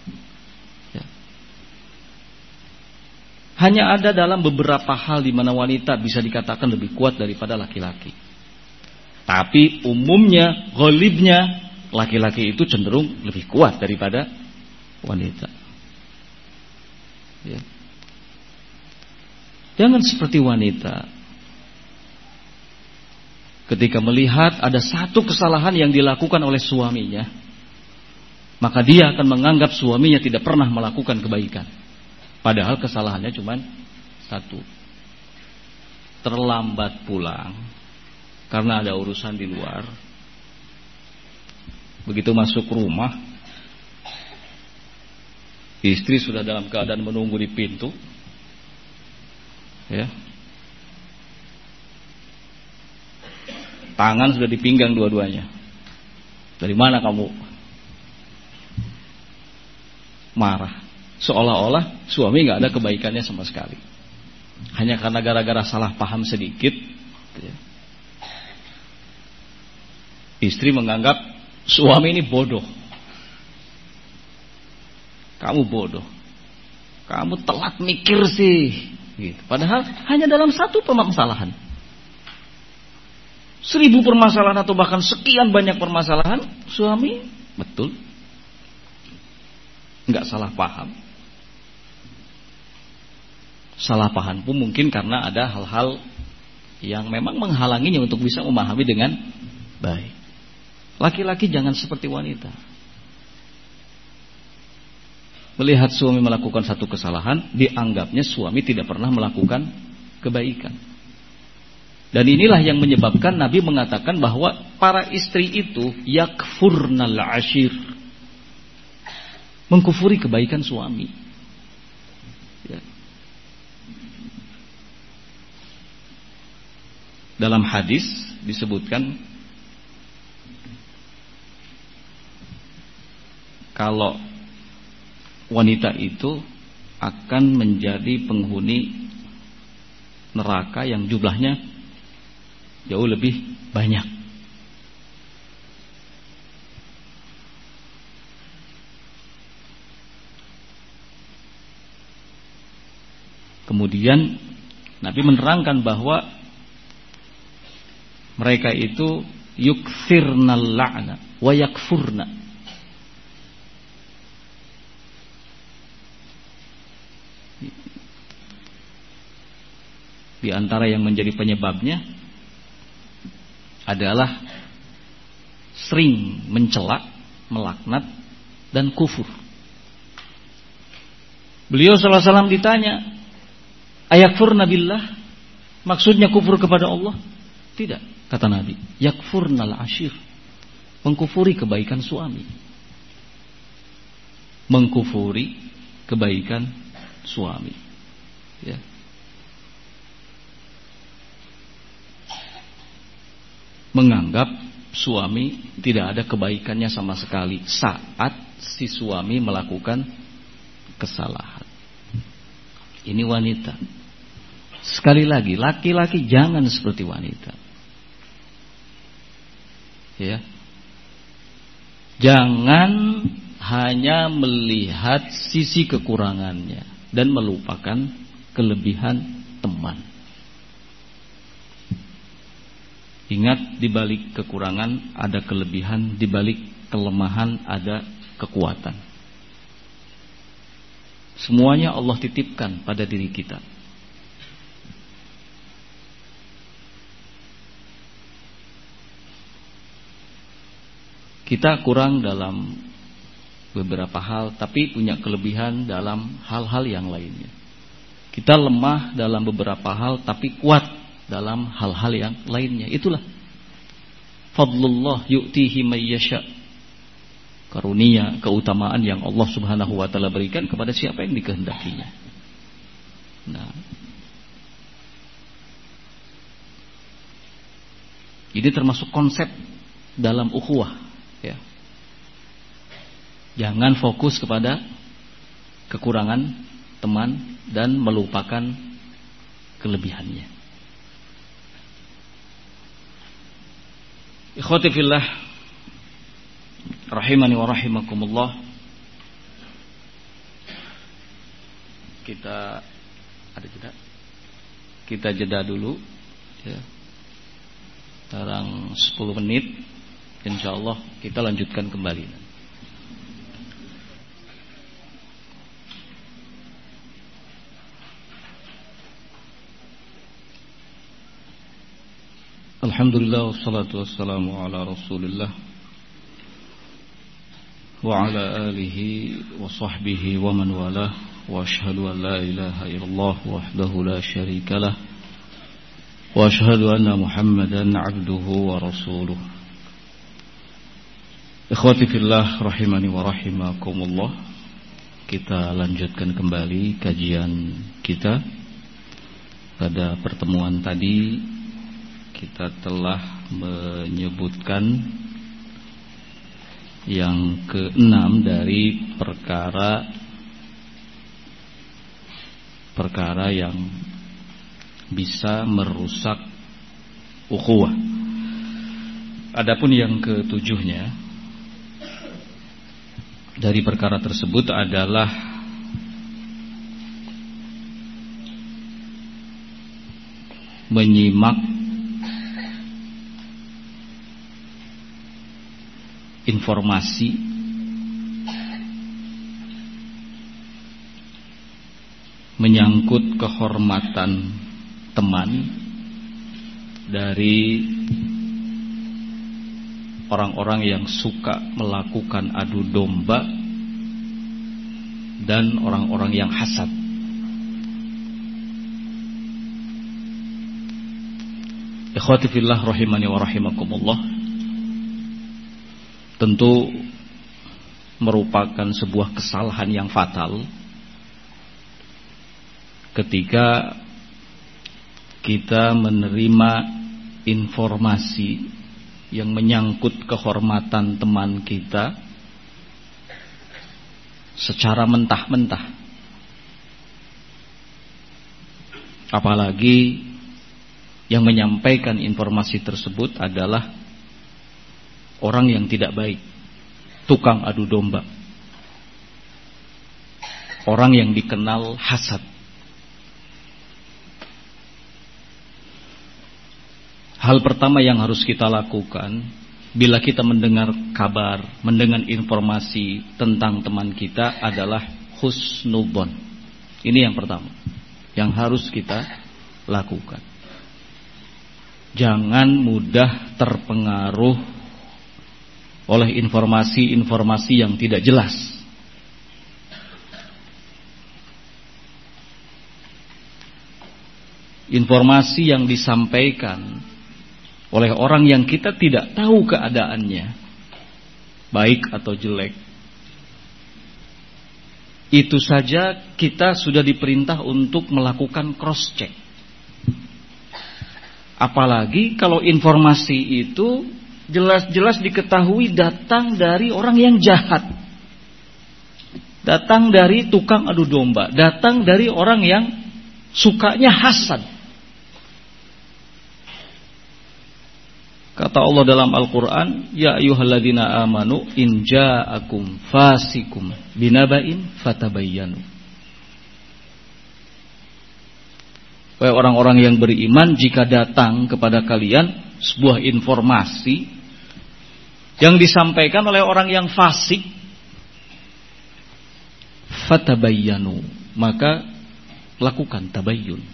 Hanya ada dalam beberapa hal di mana wanita bisa dikatakan lebih kuat daripada laki-laki. Tapi umumnya, ghalibnya, laki-laki itu cenderung lebih kuat daripada wanita. Ya. Jangan seperti wanita. Ketika melihat ada satu kesalahan yang dilakukan oleh suaminya, maka dia akan menganggap suaminya tidak pernah melakukan kebaikan. Padahal kesalahannya cuma satu. Terlambat pulang karena ada urusan di luar. Begitu masuk rumah, istri sudah dalam keadaan menunggu di pintu, ya. Tangan sudah dipinggang dua-duanya. Dari mana kamu? Marah. Seolah-olah suami gak ada kebaikannya sama sekali. Hanya karena gara-gara salah paham sedikit, ya. Istri menganggap suami ini bodoh. Kamu bodoh. Kamu telat mikir sih, gitu. Padahal hanya dalam satu permasalahan. 1000 permasalahan atau bahkan sekian banyak permasalahan, suami betul nggak salah paham. Salah paham pun mungkin karena ada hal-hal yang memang menghalanginya untuk bisa memahami dengan baik. Laki-laki jangan seperti wanita. Melihat suami melakukan satu kesalahan, dianggapnya suami tidak pernah melakukan kebaikan. Dan inilah yang menyebabkan Nabi mengatakan bahwa para istri itu yakfurnal ashir, mengkufuri kebaikan suami, ya. Dalam hadis disebutkan kalau wanita itu akan menjadi penghuni neraka yang jumlahnya jauh lebih banyak. Kemudian Nabi menerangkan bahwa mereka itu yukthirnal la'na wa yakfurna. Di antara yang menjadi penyebabnya adalah sering mencela, melaknat, dan kufur. Beliau sallallahu alaihi wasallam ditanya, ayakfurna billah, maksudnya kufur kepada Allah? Tidak, kata Nabi, yakfurnal ashir, mengkufuri kebaikan suami. Mengkufuri kebaikan suami, ya. Menganggap suami tidak ada kebaikannya sama sekali saat si suami melakukan kesalahan. Ini wanita. Sekali lagi, laki-laki jangan seperti wanita, ya. Jangan hanya melihat sisi kekurangannya dan melupakan kelebihan teman. Ingat, di balik kekurangan ada kelebihan, di balik kelemahan ada kekuatan. Semuanya Allah titipkan pada diri kita. Kita kurang dalam beberapa hal, tapi punya kelebihan dalam hal-hal yang lainnya. Kita lemah dalam beberapa hal, tapi kuat dalam hal-hal yang lainnya. Itulah fadlullah yu'tihi may yasha, karunia, keutamaan yang Allah Subhanahu wa taala berikan kepada siapa yang dikehendakinya. Nah, ini termasuk konsep dalam ukhuwah, ya. Jangan fokus kepada kekurangan teman dan melupakan kelebihannya. Ikhwati fillah, rahimani wa rahimakumullah. Kita ada jeda. Kita jeda dulu, ya. Sekarang 10 menit, insyaallah kita lanjutkan kembali. Alhamdulillah, wassalatu wassalamu ala rasulillah wa ala alihi wa sahbihi wa man walah, wa ashhadu an la ilaha illallah wahdahu la syarika lah وأشهد أن محمدا عبده ورسوله. Ikhwati fillah rahimani wa rahimakumullah. Kita lanjutkan kembali kajian kita. Pada pertemuan tadi kita telah menyebutkan yang keenam dari perkara yang bisa merusak ukhuwah. Adapun yang ketujuhnya dari perkara tersebut adalah menyimak informasi menyangkut kehormatan teman dari orang-orang yang suka melakukan adu domba dan orang-orang yang hasad. Ikhwati fillah rahimani wa rahimakumullah. Tentu merupakan sebuah kesalahan yang fatal ketika kita menerima informasi yang menyangkut kehormatan teman kita secara mentah-mentah. Apalagi yang menyampaikan informasi tersebut adalah orang yang tidak baik, tukang adu domba, orang yang dikenal hasad. Hal pertama yang harus kita lakukan bila kita mendengar kabar, mendengar informasi tentang teman kita adalah husnudzon. Ini yang pertama yang harus kita lakukan. Jangan mudah terpengaruh oleh informasi-informasi yang tidak jelas. Informasi yang disampaikan oleh orang yang kita tidak tahu keadaannya, baik atau jelek, itu saja kita sudah diperintah untuk melakukan cross check. Apalagi kalau informasi itu jelas-jelas diketahui datang dari orang yang jahat, datang dari tukang adu domba, datang dari orang yang sukanya hasad. Kata Allah dalam Al-Quran, ya ayyuhalladzina amanu in ja'akum fasikum binaba'in fatabayyanu. Wahai orang-orang yang beriman, jika datang kepada kalian sebuah informasi yang disampaikan oleh orang yang fasik, fatabayyanu, maka lakukan tabayyun.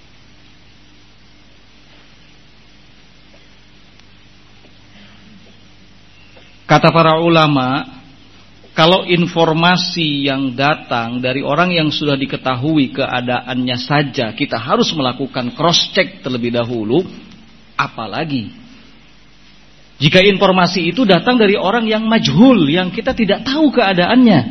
Kata para ulama, kalau informasi yang datang dari orang yang sudah diketahui keadaannya saja kita harus melakukan cross check terlebih dahulu, apalagi jika informasi itu datang dari orang yang majhul, yang kita tidak tahu keadaannya.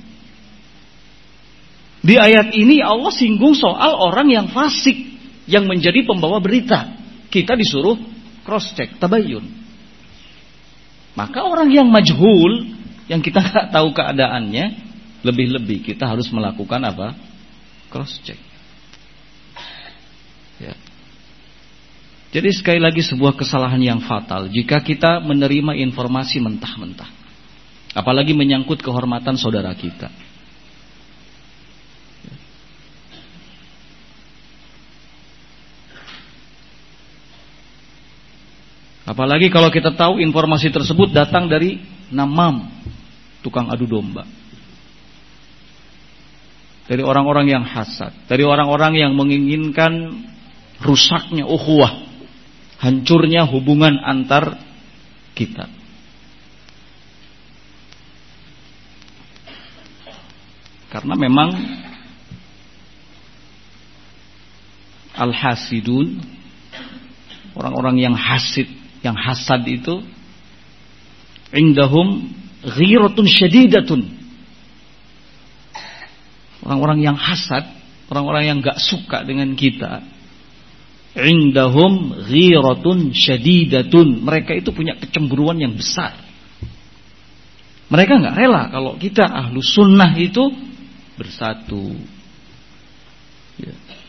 Di ayat ini Allah singgung soal orang yang fasik yang menjadi pembawa berita. Kita disuruh cross check, tabayyun. Maka orang yang majhul, yang kita tidak tahu keadaannya, lebih-lebih kita harus melakukan apa? Cross check. Ya. Jadi sekali lagi sebuah kesalahan yang fatal jika kita menerima informasi mentah-mentah, apalagi menyangkut kehormatan saudara kita. Apalagi kalau kita tahu informasi tersebut datang dari namam, tukang adu domba, dari orang-orang yang hasad, dari orang-orang yang menginginkan rusaknya ukhuwah, hancurnya hubungan antar kita. Karena memang al-hasidun Orang-orang yang hasad itu indahum ghiratun syadidatun. Orang-orang yang hasad, orang-orang yang enggak suka dengan kita, indahum ghiratun syadidatun. Mereka itu punya kecemburuan yang besar. Mereka enggak rela kalau kita ahlu sunnah itu bersatu, ya,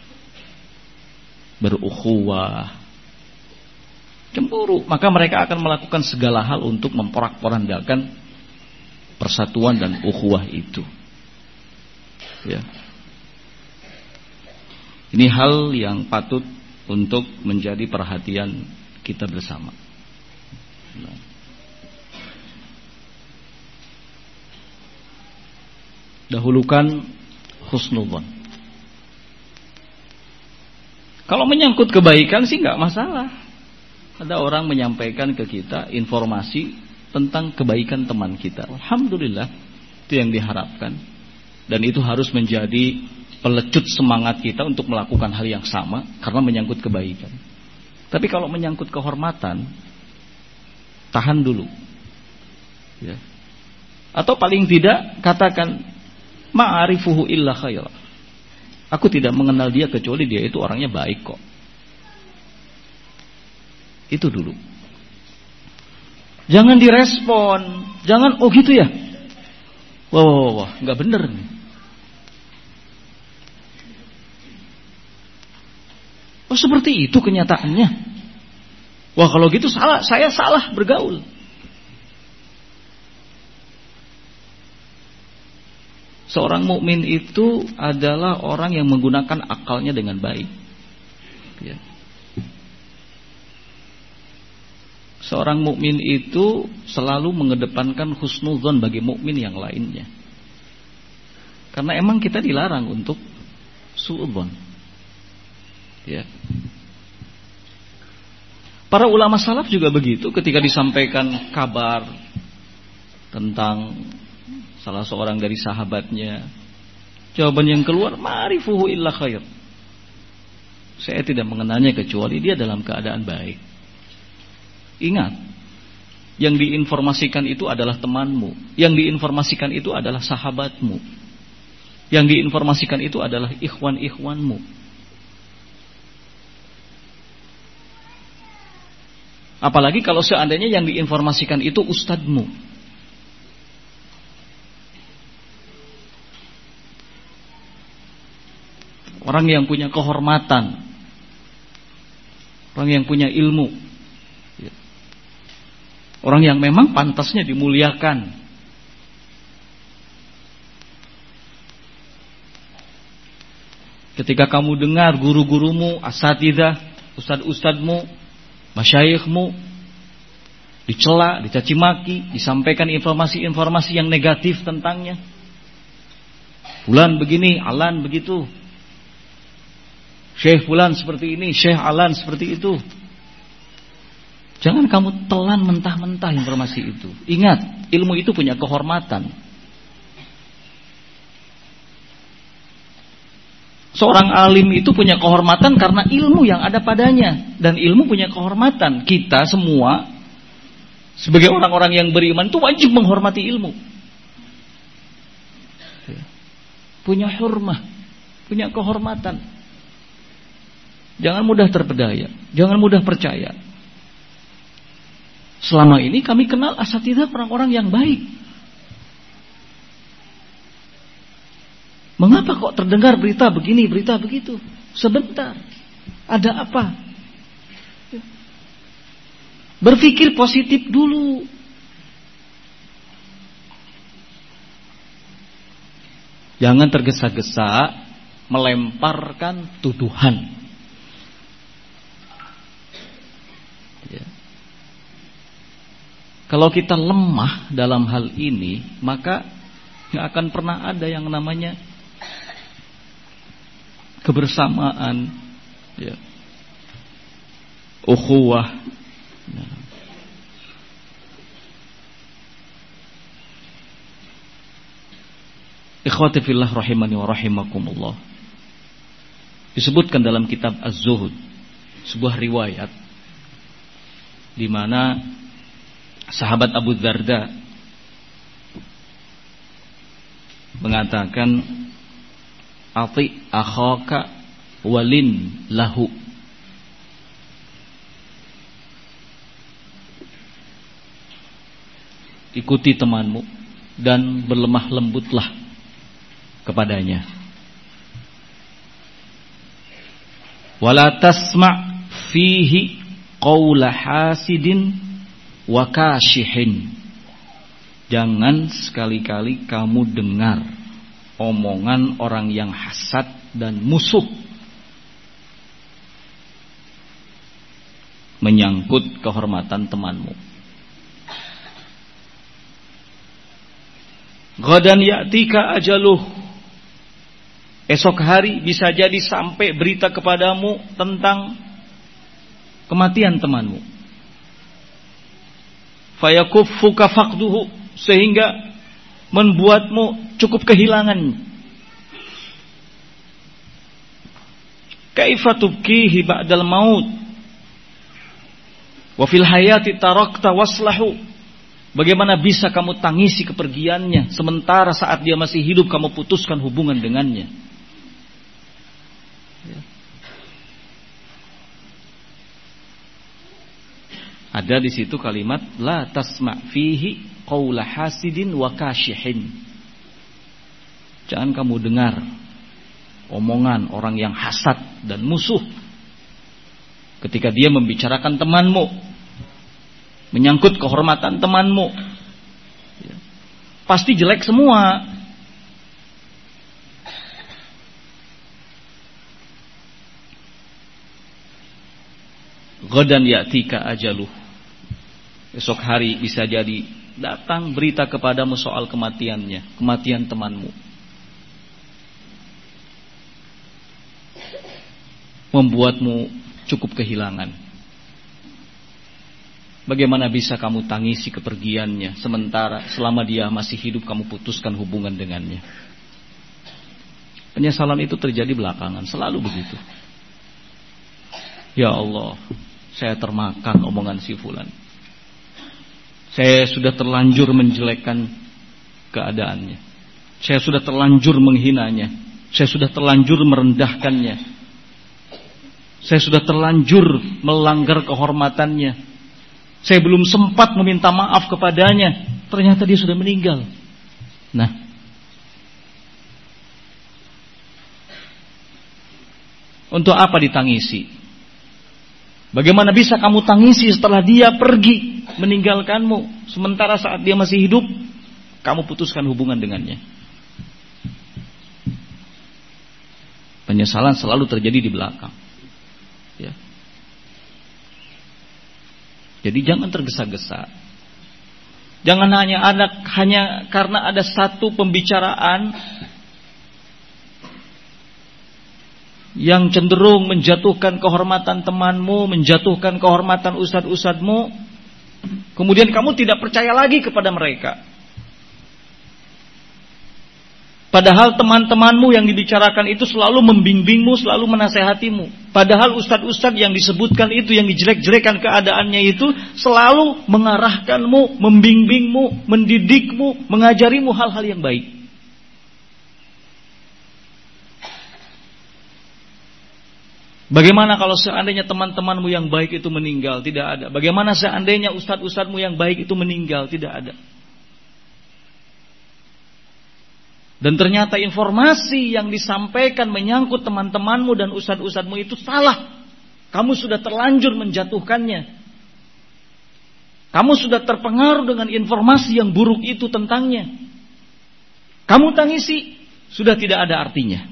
berukhuwah. Cemburu, maka mereka akan melakukan segala hal untuk memporak-porandakan persatuan dan ukhuwah itu. Ya. Ini hal yang patut untuk menjadi perhatian kita bersama. Nah. Dahulukan husnudzon. Kalau menyangkut kebaikan sih nggak masalah. Ada orang menyampaikan ke kita informasi tentang kebaikan teman kita. Alhamdulillah, itu yang diharapkan. Dan itu harus menjadi pelecut semangat kita untuk melakukan hal yang sama karena menyangkut kebaikan. Tapi kalau menyangkut kehormatan, tahan dulu. Ya. Atau paling tidak katakan ma'arifuhu illa khaira. Aku tidak mengenal dia kecuali dia itu orangnya baik kok. Itu dulu. Jangan direspon. Jangan, oh gitu ya. Wah, nggak bener nih. Oh seperti itu kenyataannya. Wah kalau gitu salah, saya salah bergaul. Seorang mukmin itu adalah orang yang menggunakan akalnya dengan baik. Ya. Seorang mukmin itu selalu mengedepankan husnudzon bagi mukmin yang lainnya. Karena emang kita dilarang untuk suudzon. Ya. Para ulama salaf juga begitu ketika disampaikan kabar tentang salah seorang dari sahabatnya, jawaban yang keluar ma'rifuhu illa khair. Saya tidak mengenalnya kecuali dia dalam keadaan baik. Ingat, yang diinformasikan itu adalah temanmu, yang diinformasikan itu adalah sahabatmu, yang diinformasikan itu adalah ikhwan-ikhwanmu. Apalagi kalau seandainya yang diinformasikan itu ustadzmu. Orang yang punya kehormatan, orang yang punya ilmu, orang yang memang pantasnya dimuliakan. Ketika kamu dengar guru-gurumu, asatidzah, ustadz-ustadzmu, masyayikhmu dicela, dicaci maki, disampaikan informasi-informasi yang negatif tentangnya. Fulan begini, alan begitu. Syekh fulan seperti ini, Syekh alan seperti itu. Jangan kamu telan mentah-mentah informasi itu. Ingat, ilmu itu punya kehormatan. Seorang alim itu punya kehormatan karena ilmu yang ada padanya. Dan ilmu punya kehormatan. Kita semua sebagai orang-orang yang beriman itu wajib menghormati ilmu. Punya hormat, punya kehormatan. Jangan mudah terpedaya, jangan mudah percaya. Selama ini kami kenal asatidzah orang-orang yang baik. Mengapa kok terdengar berita begini, berita begitu? Sebentar, ada apa? Berpikir positif dulu. Jangan tergesa-gesa melemparkan tuduhan. Ya. Kalau kita lemah dalam hal ini, maka nggak akan pernah ada yang namanya kebersamaan, ya, ukhuwah. Nah. Ikhwati fillah rahimani wa rahimakumullah. Disebutkan dalam kitab Az-Zuhud, sebuah riwayat di mana sahabat Abu Darda mengatakan, ati akhaka walin lahu. Ikuti temanmu dan berlemah lembutlah kepadanya. Wala tasma' fihi qaula hasidin wa kashihin. Jangan sekali-kali kamu dengar omongan orang yang hasad dan musuh menyangkut kehormatan temanmu. Ghadan ya'tika ajaluh. Esok hari bisa jadi sampai berita kepadamu tentang kematian temanmu. Fayakuffuka faqduhu, sehingga membuatmu cukup kehilangan. Kaifa tubkihi ba'dal maut wa fil hayati tarakta waslahu. Bagaimana bisa kamu tangisi kepergiannya, sementara saat dia masih hidup kamu putuskan hubungan dengannya. Ada di situ kalimat la tasma' fihi qaula hasidin wa kashihin. Jangan kamu dengar omongan orang yang hasad dan musuh ketika dia membicarakan temanmu, menyangkut kehormatan temanmu. Pasti jelek semua. Ghadan ya'tika ajaluh. Esok hari bisa jadi datang berita kepadamu soal kematiannya, kematian temanmu. Membuatmu cukup kehilangan. Bagaimana bisa kamu tangisi kepergiannya, sementara selama dia masih hidup kamu putuskan hubungan dengannya. Penyesalan itu terjadi belakangan, selalu begitu. Ya Allah, saya termakan omongan si fulan. Saya sudah terlanjur menjelekkan keadaannya. Saya sudah terlanjur menghinanya. Saya sudah terlanjur merendahkannya. Saya sudah terlanjur melanggar kehormatannya. Saya belum sempat meminta maaf kepadanya. Ternyata dia sudah meninggal. Nah, untuk apa ditangisi? Bagaimana bisa kamu tangisi setelah dia pergi meninggalkanmu, sementara saat dia masih hidup kamu putuskan hubungan dengannya? Penyesalan selalu terjadi di belakang, ya. Jadi jangan tergesa-gesa. Jangan hanya karena ada satu pembicaraan yang cenderung menjatuhkan kehormatan temanmu, menjatuhkan kehormatan ustadz-ustadzmu, kemudian kamu tidak percaya lagi kepada mereka. Padahal teman-temanmu yang dibicarakan itu selalu membimbingmu, selalu menasehatimu. Padahal ustadz-ustadz yang disebutkan itu, yang dijelek-jelekan keadaannya itu, selalu mengarahkanmu, membimbingmu, mendidikmu, mengajarimu hal-hal yang baik. Bagaimana kalau seandainya teman-temanmu yang baik itu meninggal? Tidak ada. Bagaimana seandainya ustadz-ustadzmu yang baik itu meninggal? Tidak ada. Dan ternyata informasi yang disampaikan menyangkut teman-temanmu dan ustadz-ustadzmu itu salah. Kamu sudah terlanjur menjatuhkannya. Kamu sudah terpengaruh dengan informasi yang buruk itu tentangnya. Kamu tangisi, sudah tidak ada artinya.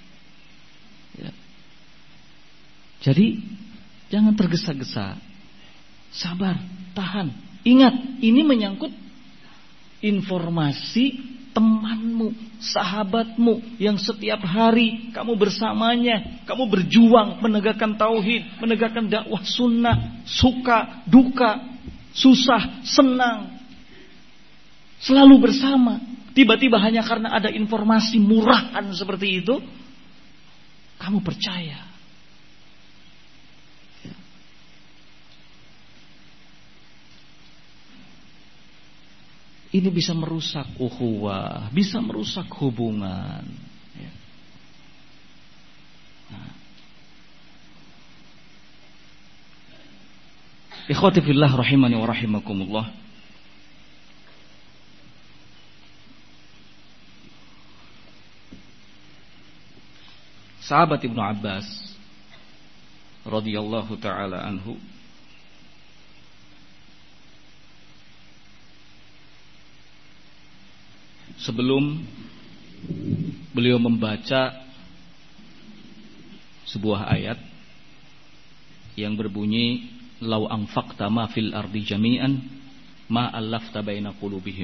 Jadi jangan tergesa-gesa. Sabar, tahan. Ingat, ini menyangkut informasi temanmu, sahabatmu yang setiap hari kamu bersamanya, kamu berjuang menegakkan tauhid, menegakkan dakwah sunnah, suka, duka, susah, senang, selalu bersama. Tiba-tiba hanya karena ada informasi murahan seperti itu, kamu percaya. Ini bisa merusak ukhuwah, bisa merusak hubungan. Ya. Nah. Ikhwati fillah rahimani wa rahimakumullah. Sahabat Ibnu Abbas radhiyallahu taala anhu sebelum beliau membaca sebuah ayat yang berbunyi lau anfaqta ma fil ardi jami'an ma allafta baina qulubihim.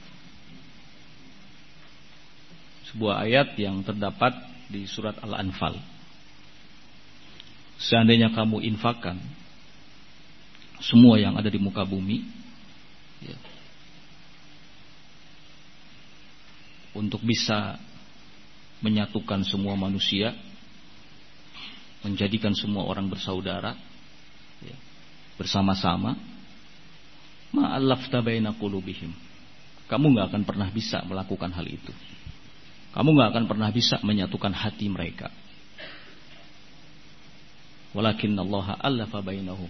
Sebuah ayat yang terdapat di surat Al-Anfal. Seandainya kamu infakkan semua yang ada di muka bumi, ya, untuk bisa menyatukan semua manusia, menjadikan semua orang bersaudara, ya, bersama-sama, ma'allafta baina qulubihim. Kamu gak akan pernah bisa melakukan hal itu. Kamu gak akan pernah bisa menyatukan hati mereka. Walakinnallaha allafa bainahum.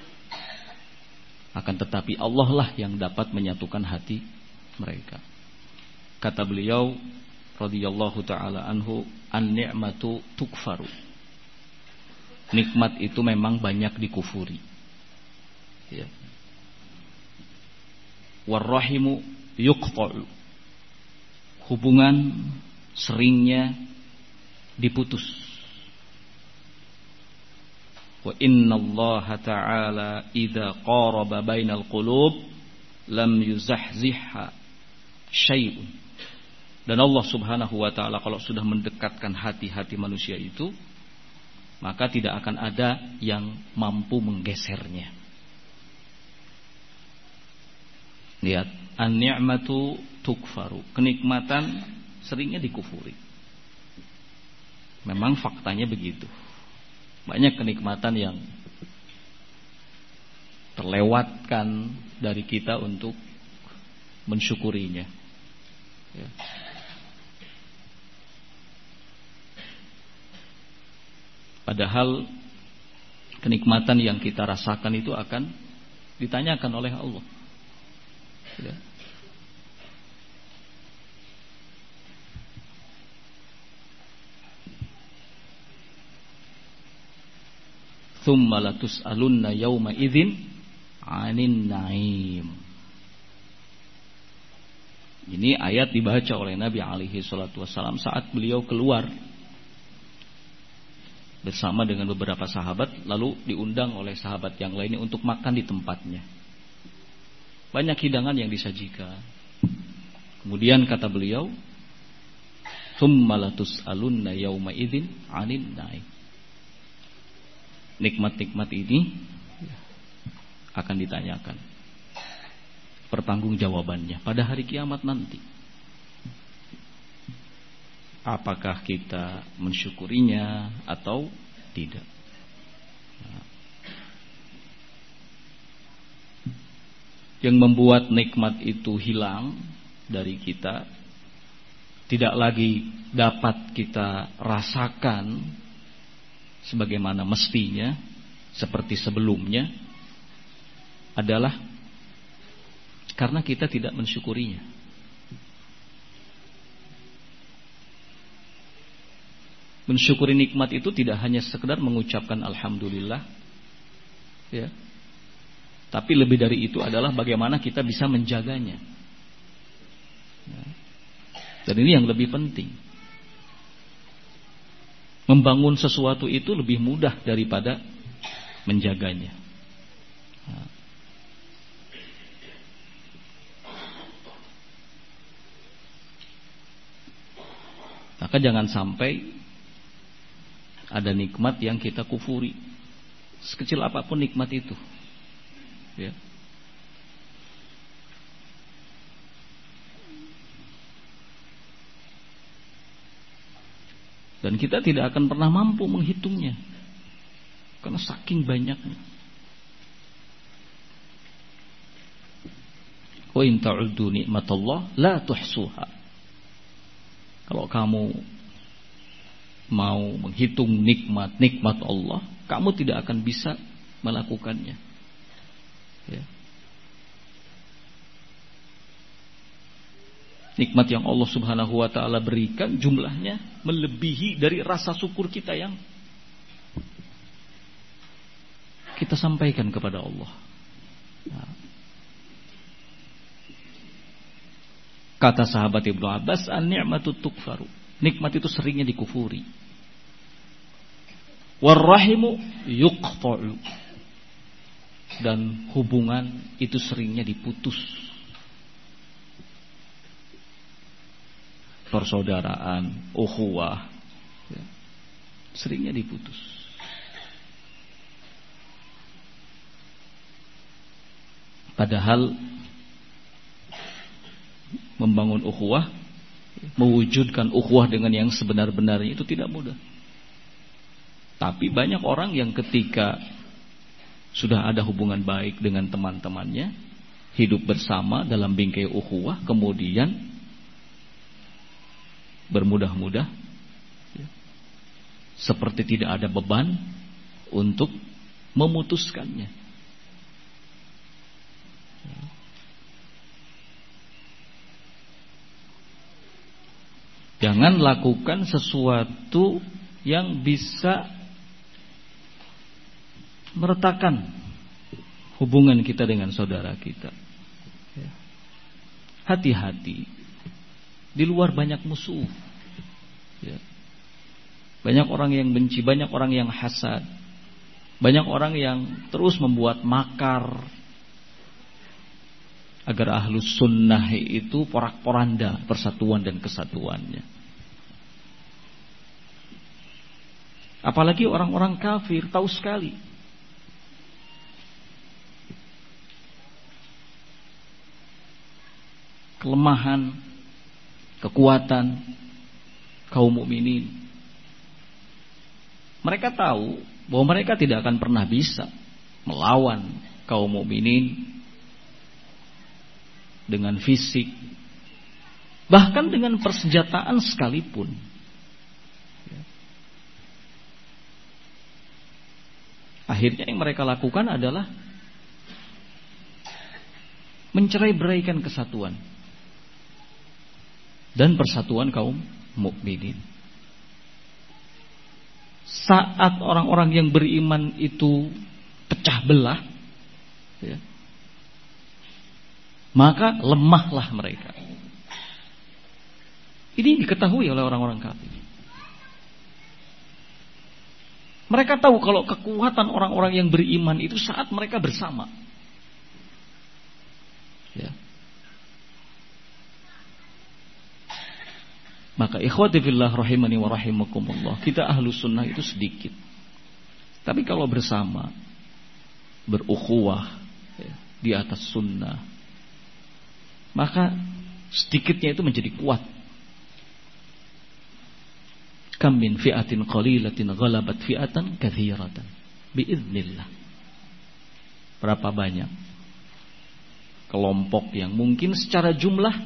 Akan tetapi Allah lah yang dapat menyatukan hati mereka. Kata beliau radhiyallahu taala anhu, an-ni'matu tukfaru. Nikmat itu memang banyak dikufuri. Ya. Warrahimu yuqta'u. Hubungan seringnya diputus. Wa innallaha ta'ala idza qaraba bainal qulub lam yuzahzihha syai'un. Dan Allah Subhanahu wa taala kalau sudah mendekatkan hati-hati manusia itu, maka tidak akan ada yang mampu menggesernya. Lihat, an-ni'matu tukfaru. Kenikmatan seringnya dikufuri. Memang faktanya begitu. Banyak kenikmatan yang terlewatkan dari kita untuk mensyukurinya. Ya. Padahal kenikmatan yang kita rasakan itu akan ditanyakan oleh Allah. Ya. Tsumma latus'alunna yauma idzin 'anin na'im. Ini ayat dibaca oleh Nabi alaihi salatu wasallam saat beliau keluar bersama dengan beberapa sahabat, lalu diundang oleh sahabat yang lainnya untuk makan di tempatnya. Banyak hidangan yang disajikan. Kemudian kata beliau, tsumma latus'alunna yauma idzin 'anin na'im. Nikmat-nikmat ini akan ditanyakan pertanggungjawabannya pada hari kiamat nanti. Apakah kita mensyukurinya atau tidak? Yang membuat nikmat itu hilang dari kita, tidak lagi dapat kita rasakan sebagaimana mestinya, seperti sebelumnya, adalah karena kita tidak mensyukurinya. Mensyukuri nikmat itu tidak hanya sekedar mengucapkan alhamdulillah, ya, tapi lebih dari itu adalah bagaimana kita bisa menjaganya. Ya. Dan ini yang lebih penting. Membangun sesuatu itu lebih mudah daripada menjaganya. Nah. Maka jangan sampai ada nikmat yang kita kufuri, sekecil apapun nikmat itu. Ya. Dan kita tidak akan pernah mampu menghitungnya, karena saking banyaknya. Wa in ta'uddu nikmatallah la tuhsuha. Kalau kamu mau menghitung nikmat Allah, kamu tidak akan bisa melakukannya. Ya. Nikmat yang Allah Subhanahu wa ta'ala berikan jumlahnya melebihi dari rasa syukur kita yang kita sampaikan kepada Allah. Nah. Kata sahabat Ibnu Abbas, an-ni'matu tukfaru. Nikmat itu seringnya dikufuri. War-rahimu yuqta'u. Dan hubungan itu seringnya diputus. Persaudaraan, ukhuwah, ya, seringnya diputus. Padahal membangun ukhuwah, mewujudkan ukhuwah dengan yang sebenar-benarnya itu tidak mudah. Tapi banyak orang yang ketika sudah ada hubungan baik dengan teman-temannya, hidup bersama dalam bingkai ukhuwah, kemudian bermudah-mudah, ya, seperti tidak ada beban untuk memutuskannya. Jangan lakukan sesuatu yang bisa meretakan hubungan kita dengan saudara kita. Hati-hati. Di luar banyak musuh, ya. Banyak orang yang benci, banyak orang yang hasad, banyak orang yang terus membuat makar agar ahlus sunnah itu porak-poranda persatuan dan kesatuannya. Apalagi orang-orang kafir tahu sekali kelemahan, kekuatan kaum mukminin. Mereka tahu bahwa mereka tidak akan pernah bisa melawan kaum mukminin dengan fisik, bahkan dengan persenjataan sekalipun. Akhirnya yang mereka lakukan adalah mencerai-beraikan kesatuan dan persatuan kaum mukminin. Saat orang-orang yang beriman itu pecah belah, ya, maka lemahlah mereka. Ini diketahui oleh orang-orang kafir. Mereka tahu kalau kekuatan orang-orang yang beriman itu saat mereka bersama. Ya. Maka ikhwati fillah rahimani wa rahimakumullah, kita ahlus sunnah itu sedikit. Tapi kalau bersama, berukhuwah, ya, di atas sunnah, maka sedikitnya itu menjadi kuat. Kam min fi'atin qalilatin ghalabat fi'atan katsiratan biiznillah. Berapa banyak kelompok yang mungkin secara jumlah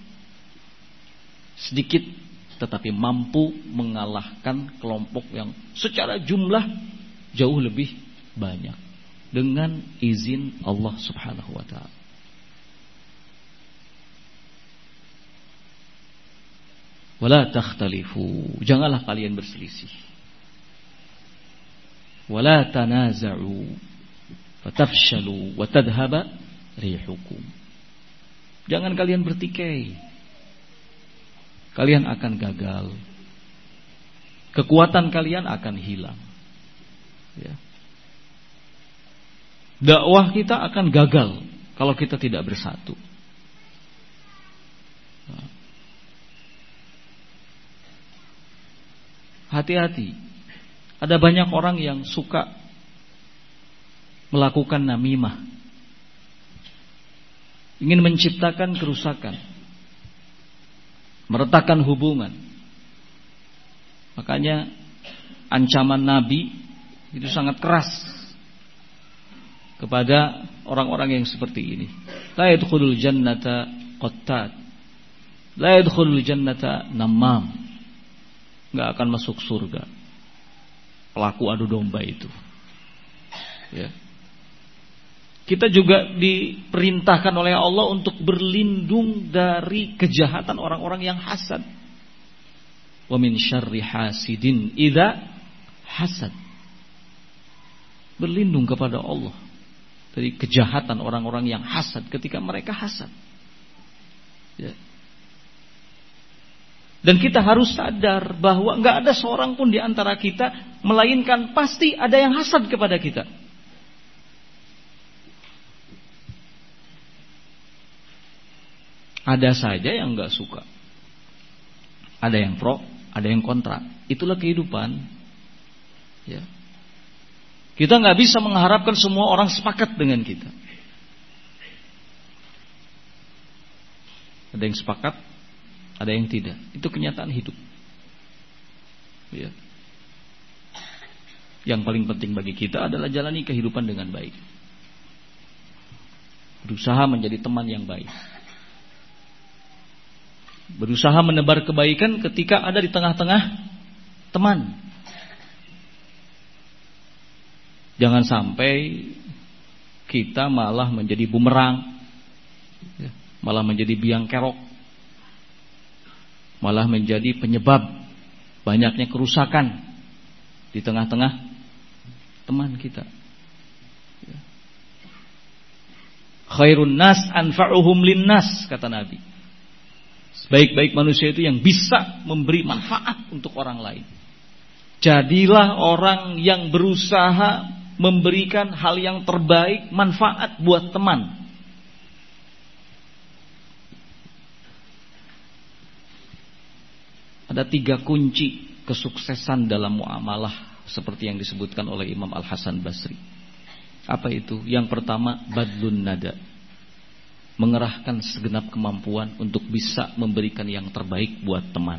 sedikit tetapi mampu mengalahkan kelompok yang secara jumlah jauh lebih banyak dengan izin Allah Subhanahu wa ta'ala. Wala takhtalifu, janganlah kalian berselisih. Wala tanaza'u fatafshalu wa tadhhaba rihukum. Jangan kalian bertikai, kalian akan gagal, kekuatan kalian akan hilang, ya. Dakwah kita akan gagal kalau kita tidak bersatu. Hati-hati. Ada banyak orang yang suka melakukan namimah, ingin menciptakan kerusakan, meretakkan hubungan. Makanya ancaman Nabi itu sangat keras. kepada orang-orang yang seperti ini. La yadkhulul jannata qattat, la yadkhulul jannata namam, enggak akan masuk surga pelaku adu domba itu. Ya. Kita juga diperintahkan oleh Allah untuk berlindung dari kejahatan orang-orang yang hasad. Wa min syarri hasidin idza hasad. Berlindung kepada Allah dari kejahatan orang-orang yang hasad ketika mereka hasad. Ya. Dan kita harus sadar bahwa enggak ada seorang pun di antara kita melainkan pasti ada yang hasad kepada kita. Ada saja yang enggak suka. Ada yang pro, ada yang kontra. Itulah kehidupan. Ya. Kita enggak bisa mengharapkan semua orang sepakat dengan kita. Ada yang sepakat, ada yang tidak. Itu kenyataan hidup. Ya. Yang paling penting bagi kita adalah jalani kehidupan dengan baik. Berusaha menjadi teman yang baik. Berusaha menebar kebaikan ketika ada di tengah-tengah teman. Jangan sampai kita malah menjadi bumerang, malah menjadi biang kerok, malah menjadi penyebab banyaknya kerusakan di tengah-tengah teman kita. Khairun nas anfa'uhum linnas, kata Nabi. Sebaik-baik manusia itu yang bisa memberi manfaat untuk orang lain. Jadilah orang yang berusaha memberikan hal yang terbaik, manfaat buat teman. Ada 3 kunci kesuksesan dalam muamalah seperti yang disebutkan oleh Imam Al-Hasan Basri. Apa itu? Yang pertama, badlun nada. Mengerahkan segenap kemampuan untuk bisa memberikan yang terbaik buat teman.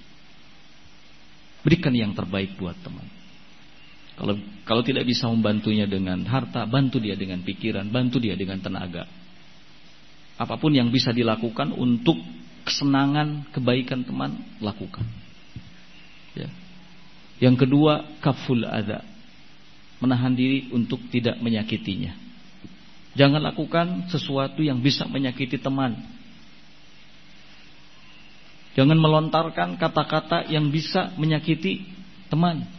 Berikan yang terbaik buat teman. Kalau tidak bisa membantunya dengan harta, bantu dia dengan pikiran, bantu dia dengan tenaga. Apapun yang bisa dilakukan untuk kesenangan, kebaikan teman, lakukan. Ya. Yang kedua, kaful adza. Menahan diri untuk tidak menyakitinya. Jangan lakukan sesuatu yang bisa menyakiti teman. Jangan melontarkan kata-kata yang bisa menyakiti teman.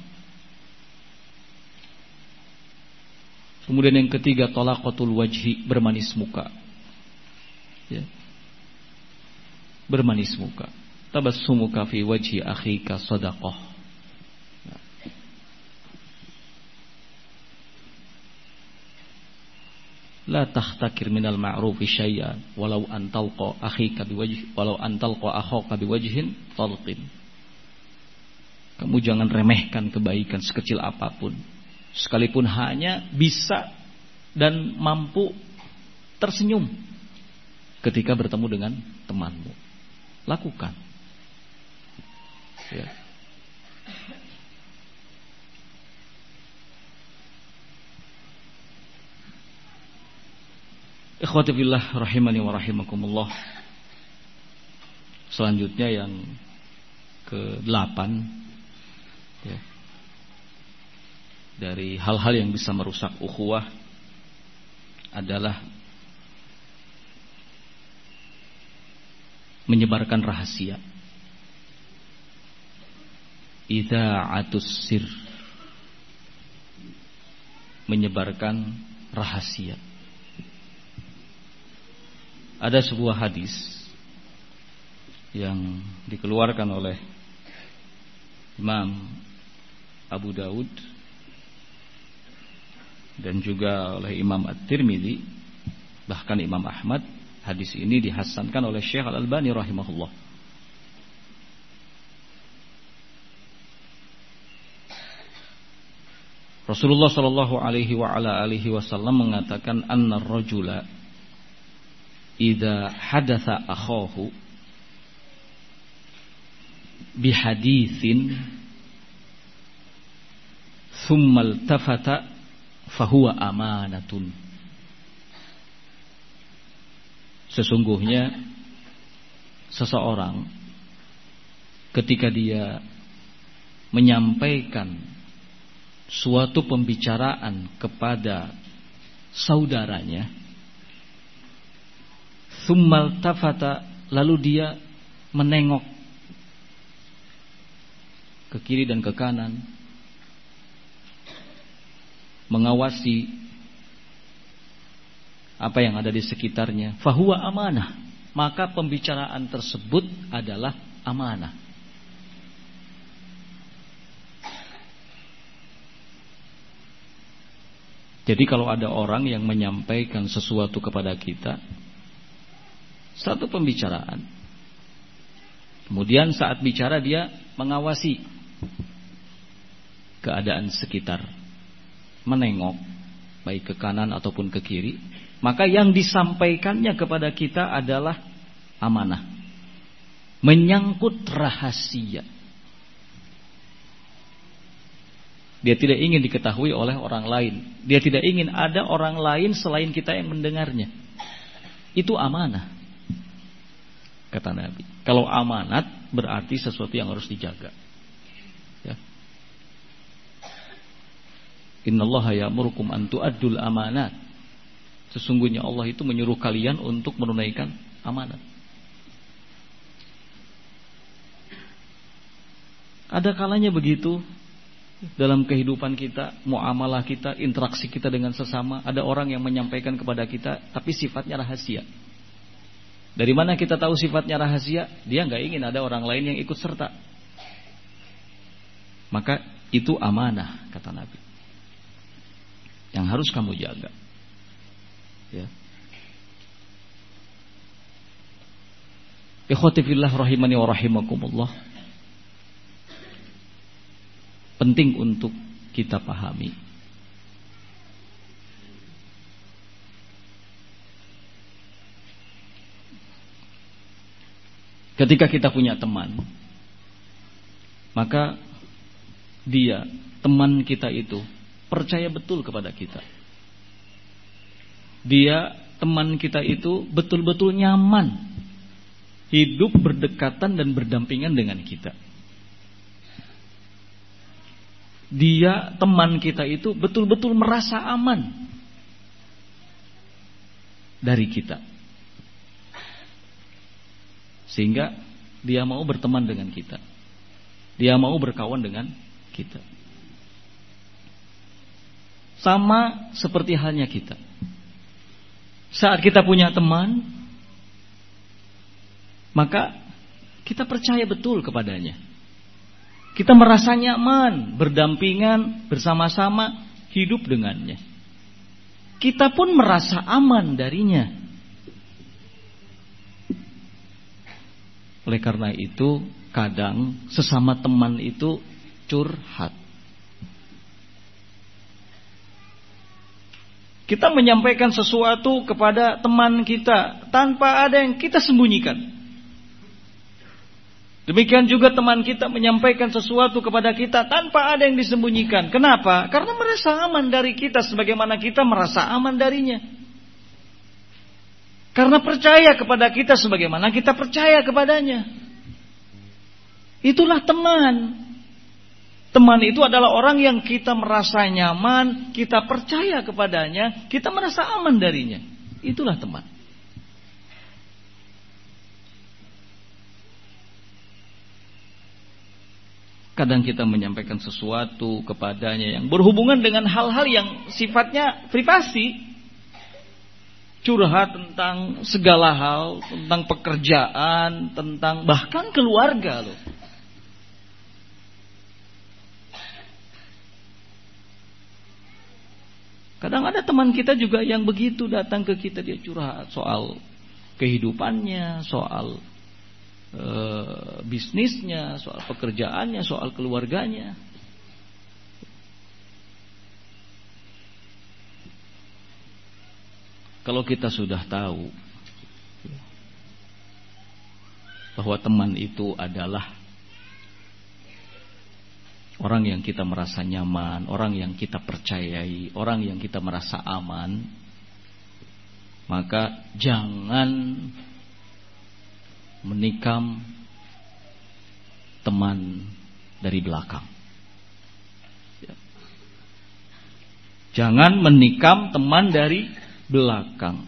Kemudian yang ketiga, talaqatul wajhi, bermanis muka. Ya. Bermanis muka. Tabassumuka fi wajhi akhika shadaqah. La tahtakir minal ma'rufi syai'an walau an talqa akhika biwajh walau an talqa akhaka biwajhin talqin. Kamu jangan remehkan kebaikan sekecil apapun, sekalipun hanya bisa dan mampu tersenyum ketika bertemu dengan temanmu. Lakukan. Ya. Ikhwati fillah rahimani wa rahimakumullah. Selanjutnya yang ke-8 ya, dari hal-hal yang bisa merusak ukhuwah adalah menyebarkan rahasia. Idza'atus sir, menyebarkan rahasia. Ada sebuah hadis yang dikeluarkan oleh Imam Abu Daud dan juga oleh Imam At-Tirmidzi, bahkan Imam Ahmad. Hadis ini dihasankan oleh Syekh Al-Albani rahimahullah. Rasulullah sallallahu alaihi wa ala alihi wasallam mengatakan, annar rajula idza hadatsa akhahu bihaditsin thumma iltafata fahuwa amanatun. Sesungguhnya seseorang ketika dia menyampaikan suatu pembicaraan kepada saudaranya, tsummal tafata, lalu dia menengok ke kiri dan ke kanan, mengawasi apa yang ada di sekitarnya, fahuwa amanah, maka pembicaraan tersebut adalah amanah. Jadi kalau ada orang yang menyampaikan sesuatu kepada kita, satu pembicaraan, kemudian saat bicara dia mengawasi keadaan sekitar, menengok baik ke kanan ataupun ke kiri, maka yang disampaikannya kepada kita adalah amanah, menyangkut rahasia. Dia tidak ingin diketahui oleh orang lain. Dia tidak ingin ada orang lain selain kita yang mendengarnya. Itu amanah, kata Nabi. Kalau amanat berarti sesuatu yang harus dijaga, ya. Innallaha ya'murukum an tu'addul amanat. Sesungguhnya Allah itu menyuruh kalian untuk menunaikan amanat. Ada kalanya begitu dalam kehidupan kita, muamalah kita, interaksi kita dengan sesama, ada orang yang menyampaikan kepada kita tapi sifatnya rahasia. Dari mana kita tahu sifatnya rahasia? Dia nggak ingin ada orang lain yang ikut serta. Maka itu amanah, kata Nabi, yang harus kamu jaga, ya. Ikhwati fillah rahimani wa rahimakumullah. Penting untuk kita pahami, ketika kita punya teman, maka dia, teman kita itu percaya betul kepada kita. Dia, teman kita itu betul-betul nyaman hidup berdekatan dan berdampingan dengan kita. Dia, teman kita itu betul-betul merasa aman dari kita, sehingga dia mau berteman dengan kita, dia mau berkawan dengan kita. Sama seperti halnya kita, saat kita punya teman, maka kita percaya betul kepadanya. Kita merasa nyaman berdampingan, bersama-sama hidup dengannya. Kita pun merasa aman darinya. Oleh karena itu, kadang sesama teman itu curhat. Kita menyampaikan sesuatu kepada teman kita tanpa ada yang kita sembunyikan. Demikian juga teman kita menyampaikan sesuatu kepada kita tanpa ada yang disembunyikan. Kenapa? Karena merasa aman dari kita sebagaimana kita merasa aman darinya. Karena percaya kepada kita sebagaimana kita percaya kepadanya. Itulah teman. Teman itu adalah orang yang kita merasa nyaman, kita percaya kepadanya, kita merasa aman darinya. Itulah teman. Kadang kita menyampaikan sesuatu kepadanya yang berhubungan dengan hal-hal yang sifatnya privasi. Curhat tentang segala hal, tentang pekerjaan, tentang bahkan keluarga loh. Kadang ada teman kita juga yang begitu, datang ke kita, dia curhat soal kehidupannya, soal bisnisnya, soal pekerjaannya, soal keluarganya. Kalau kita sudah tahu bahwa teman itu adalah orang yang kita merasa nyaman, orang yang kita percayai, orang yang kita merasa aman, maka jangan menikam teman dari belakang. Jangan menikam teman dari belakang.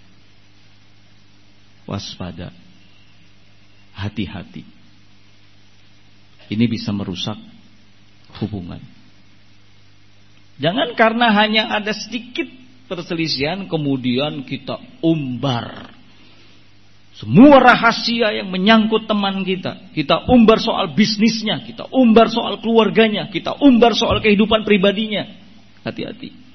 Waspada. Hati-hati. Ini bisa merusak hubungan. Jangan karena hanya ada sedikit perselisihan kemudian kita umbar semua rahasia yang menyangkut teman kita. Kita umbar soal bisnisnya, kita umbar soal keluarganya, kita umbar soal kehidupan pribadinya. Hati-hati.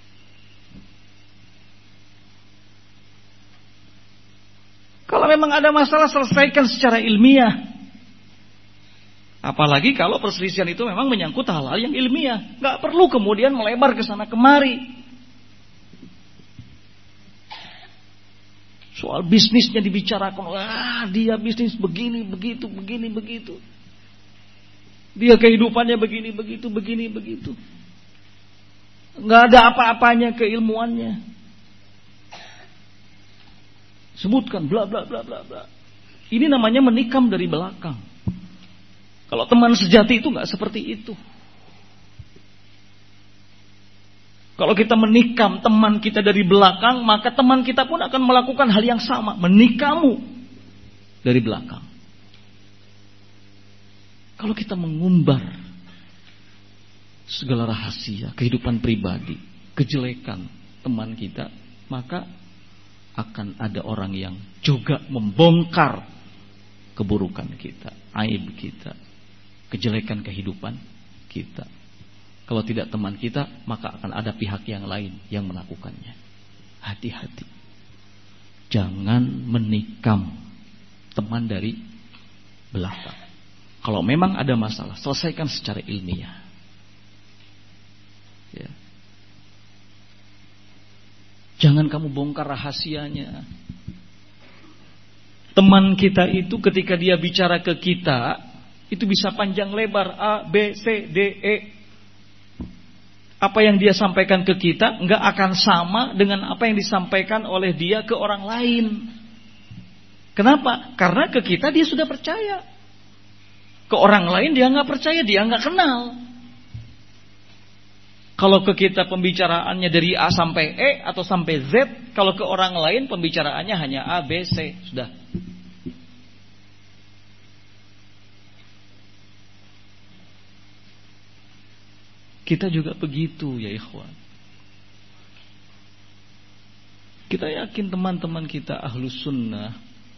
Kalau memang ada masalah, selesaikan secara ilmiah. Apalagi kalau perselisihan itu memang menyangkut hal-hal yang ilmiah. Gak perlu kemudian melebar ke sana kemari. Soal bisnisnya dibicarakan. Wah, dia bisnis begini, begitu, begini, begitu. Dia kehidupannya begini, begitu, begini, begitu. Gak ada apa-apanya keilmuannya. Sebutkan bla bla bla bla bla. Ini namanya menikam dari belakang. Kalau teman sejati itu nggak seperti itu. Kalau kita menikam teman kita dari belakang, maka teman kita pun akan melakukan hal yang sama, menikamu dari belakang. Kalau kita mengumbar segala rahasia, kehidupan pribadi, kejelekan teman kita, maka akan ada orang yang juga membongkar keburukan kita, aib kita, kejelekan kehidupan kita. Kalau tidak teman kita, maka akan ada pihak yang lain yang melakukannya. Hati-hati. Jangan menikam teman dari belakang. Kalau memang ada masalah, selesaikan secara ilmiah. Ya. Jangan kamu bongkar rahasianya. Teman kita itu ketika dia bicara ke kita, itu bisa panjang lebar, A, B, C, D, E. Apa yang dia sampaikan ke kita enggak akan sama dengan apa yang disampaikan oleh dia ke orang lain. Kenapa? Karena ke kita dia sudah percaya. Ke orang lain dia enggak percaya, dia enggak kenal. Kalau ke kita pembicaraannya dari A sampai E atau sampai Z, kalau ke orang lain pembicaraannya hanya A, B, C, sudah. Kita juga begitu ya ikhwan. Kita yakin teman-teman kita ahlus sunnah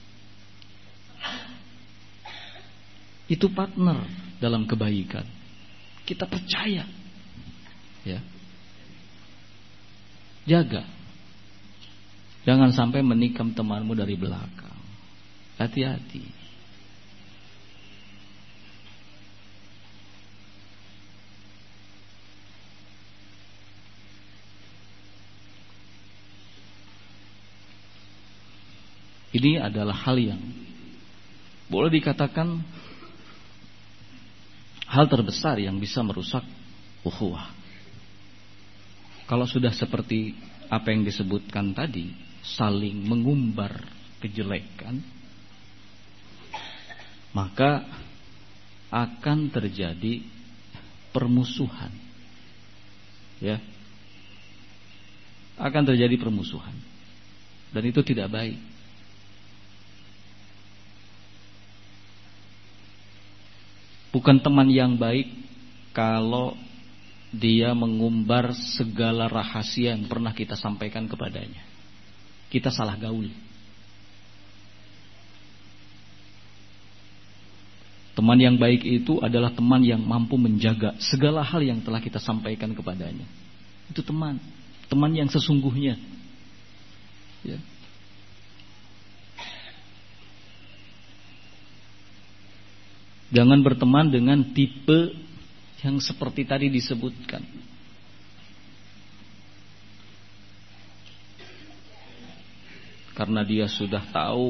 itu partner dalam kebaikan. Kita percaya. Ya. Jaga. Jangan sampai menikam temanmu dari belakang. Hati-hati. Ini adalah hal yang boleh dikatakan hal terbesar yang bisa merusak ukhuwah. Kalau sudah seperti apa yang disebutkan tadi, saling mengumbar kejelekan, maka akan terjadi permusuhan. Ya. Akan terjadi permusuhan. Dan itu tidak baik. Bukan teman yang baik kalau dia mengumbar segala rahasia yang pernah kita sampaikan kepadanya. Kita salah gaul. Teman yang baik itu adalah teman yang mampu menjaga segala hal yang telah kita sampaikan kepadanya. Itu teman yang sesungguhnya. Ya. Jangan berteman dengan tipe yang seperti tadi disebutkan. Karena dia sudah tahu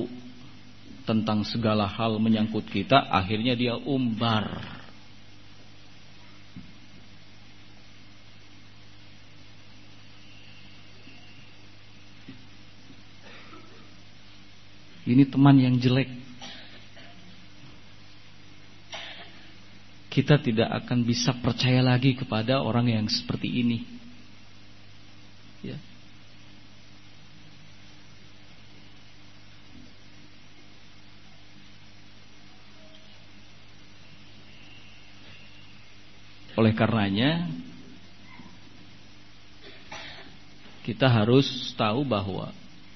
tentang segala hal menyangkut kita, akhirnya dia umbar. ini teman yang jelek, kita tidak akan bisa percaya lagi kepada orang yang seperti ini. Ya. Oleh karenanya kita harus tahu bahwa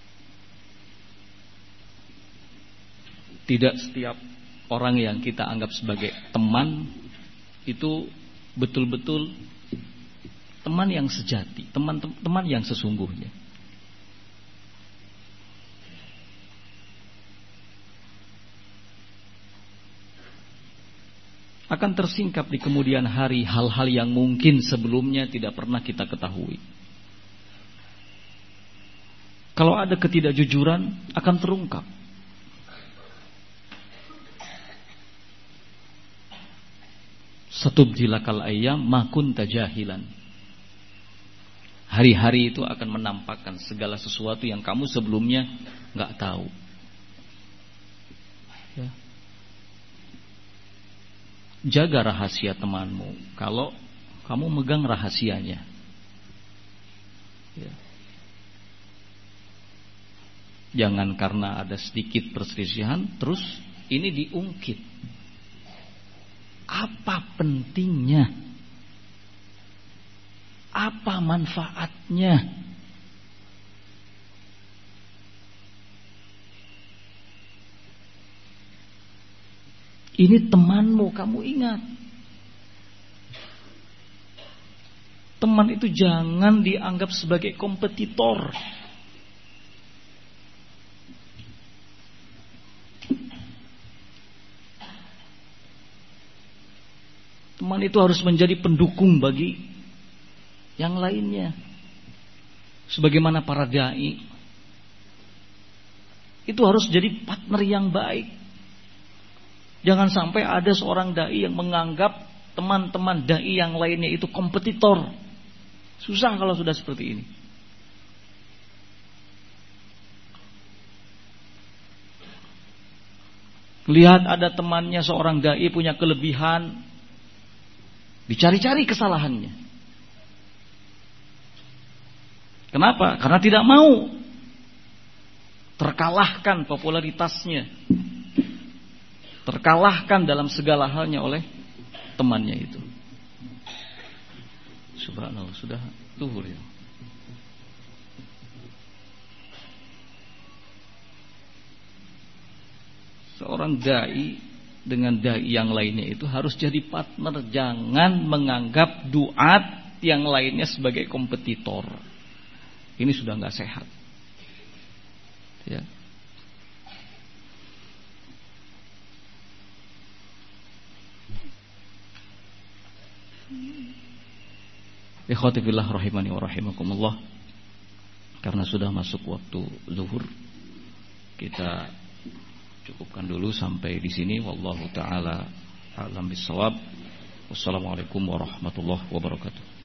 tidak setiap orang yang kita anggap sebagai teman itu betul-betul teman yang sejati, teman yang sesungguhnya. Akan tersingkap di kemudian hari hal-hal yang mungkin sebelumnya tidak pernah kita ketahui. Kalau ada ketidakjujuran akan terungkap. Satubdilakal ayyam ma kunta jahilan. Hari-hari itu akan menampakkan segala sesuatu yang kamu sebelumnya enggak tahu. Ya. Jaga rahasia temanmu kalau kamu megang rahasianya. Ya. Jangan karena ada sedikit perselisihan terus ini diungkit. Apa pentingnya? Apa manfaatnya? Ini temanmu, kamu ingat. Teman itu jangan dianggap sebagai kompetitor. Teman itu harus menjadi pendukung bagi yang lainnya. Sebagaimana para dai, itu harus jadi partner yang baik. Jangan sampai ada seorang dai yang menganggap teman-teman dai yang lainnya itu kompetitor. Susah kalau sudah seperti ini. Lihat ada temannya seorang dai punya kelebihan, dicari-cari kesalahannya. Kenapa? Karena tidak mau terkalahkan popularitasnya, terkalahkan dalam segala halnya oleh temannya itu. Subhanallah, sudah zuhur ya. Seorang dai dengan dai yang lainnya itu harus jadi partner, jangan menganggap duat yang lainnya sebagai kompetitor. Ini sudah enggak sehat. Ya. Ikhwati fillah rahimani wa rahimakumullah. Karena sudah masuk waktu zuhur, kita cukupkan dulu sampai di sini. Wallahu taala a'lam bissawab. Wassalamualaikum warahmatullahi wabarakatuh.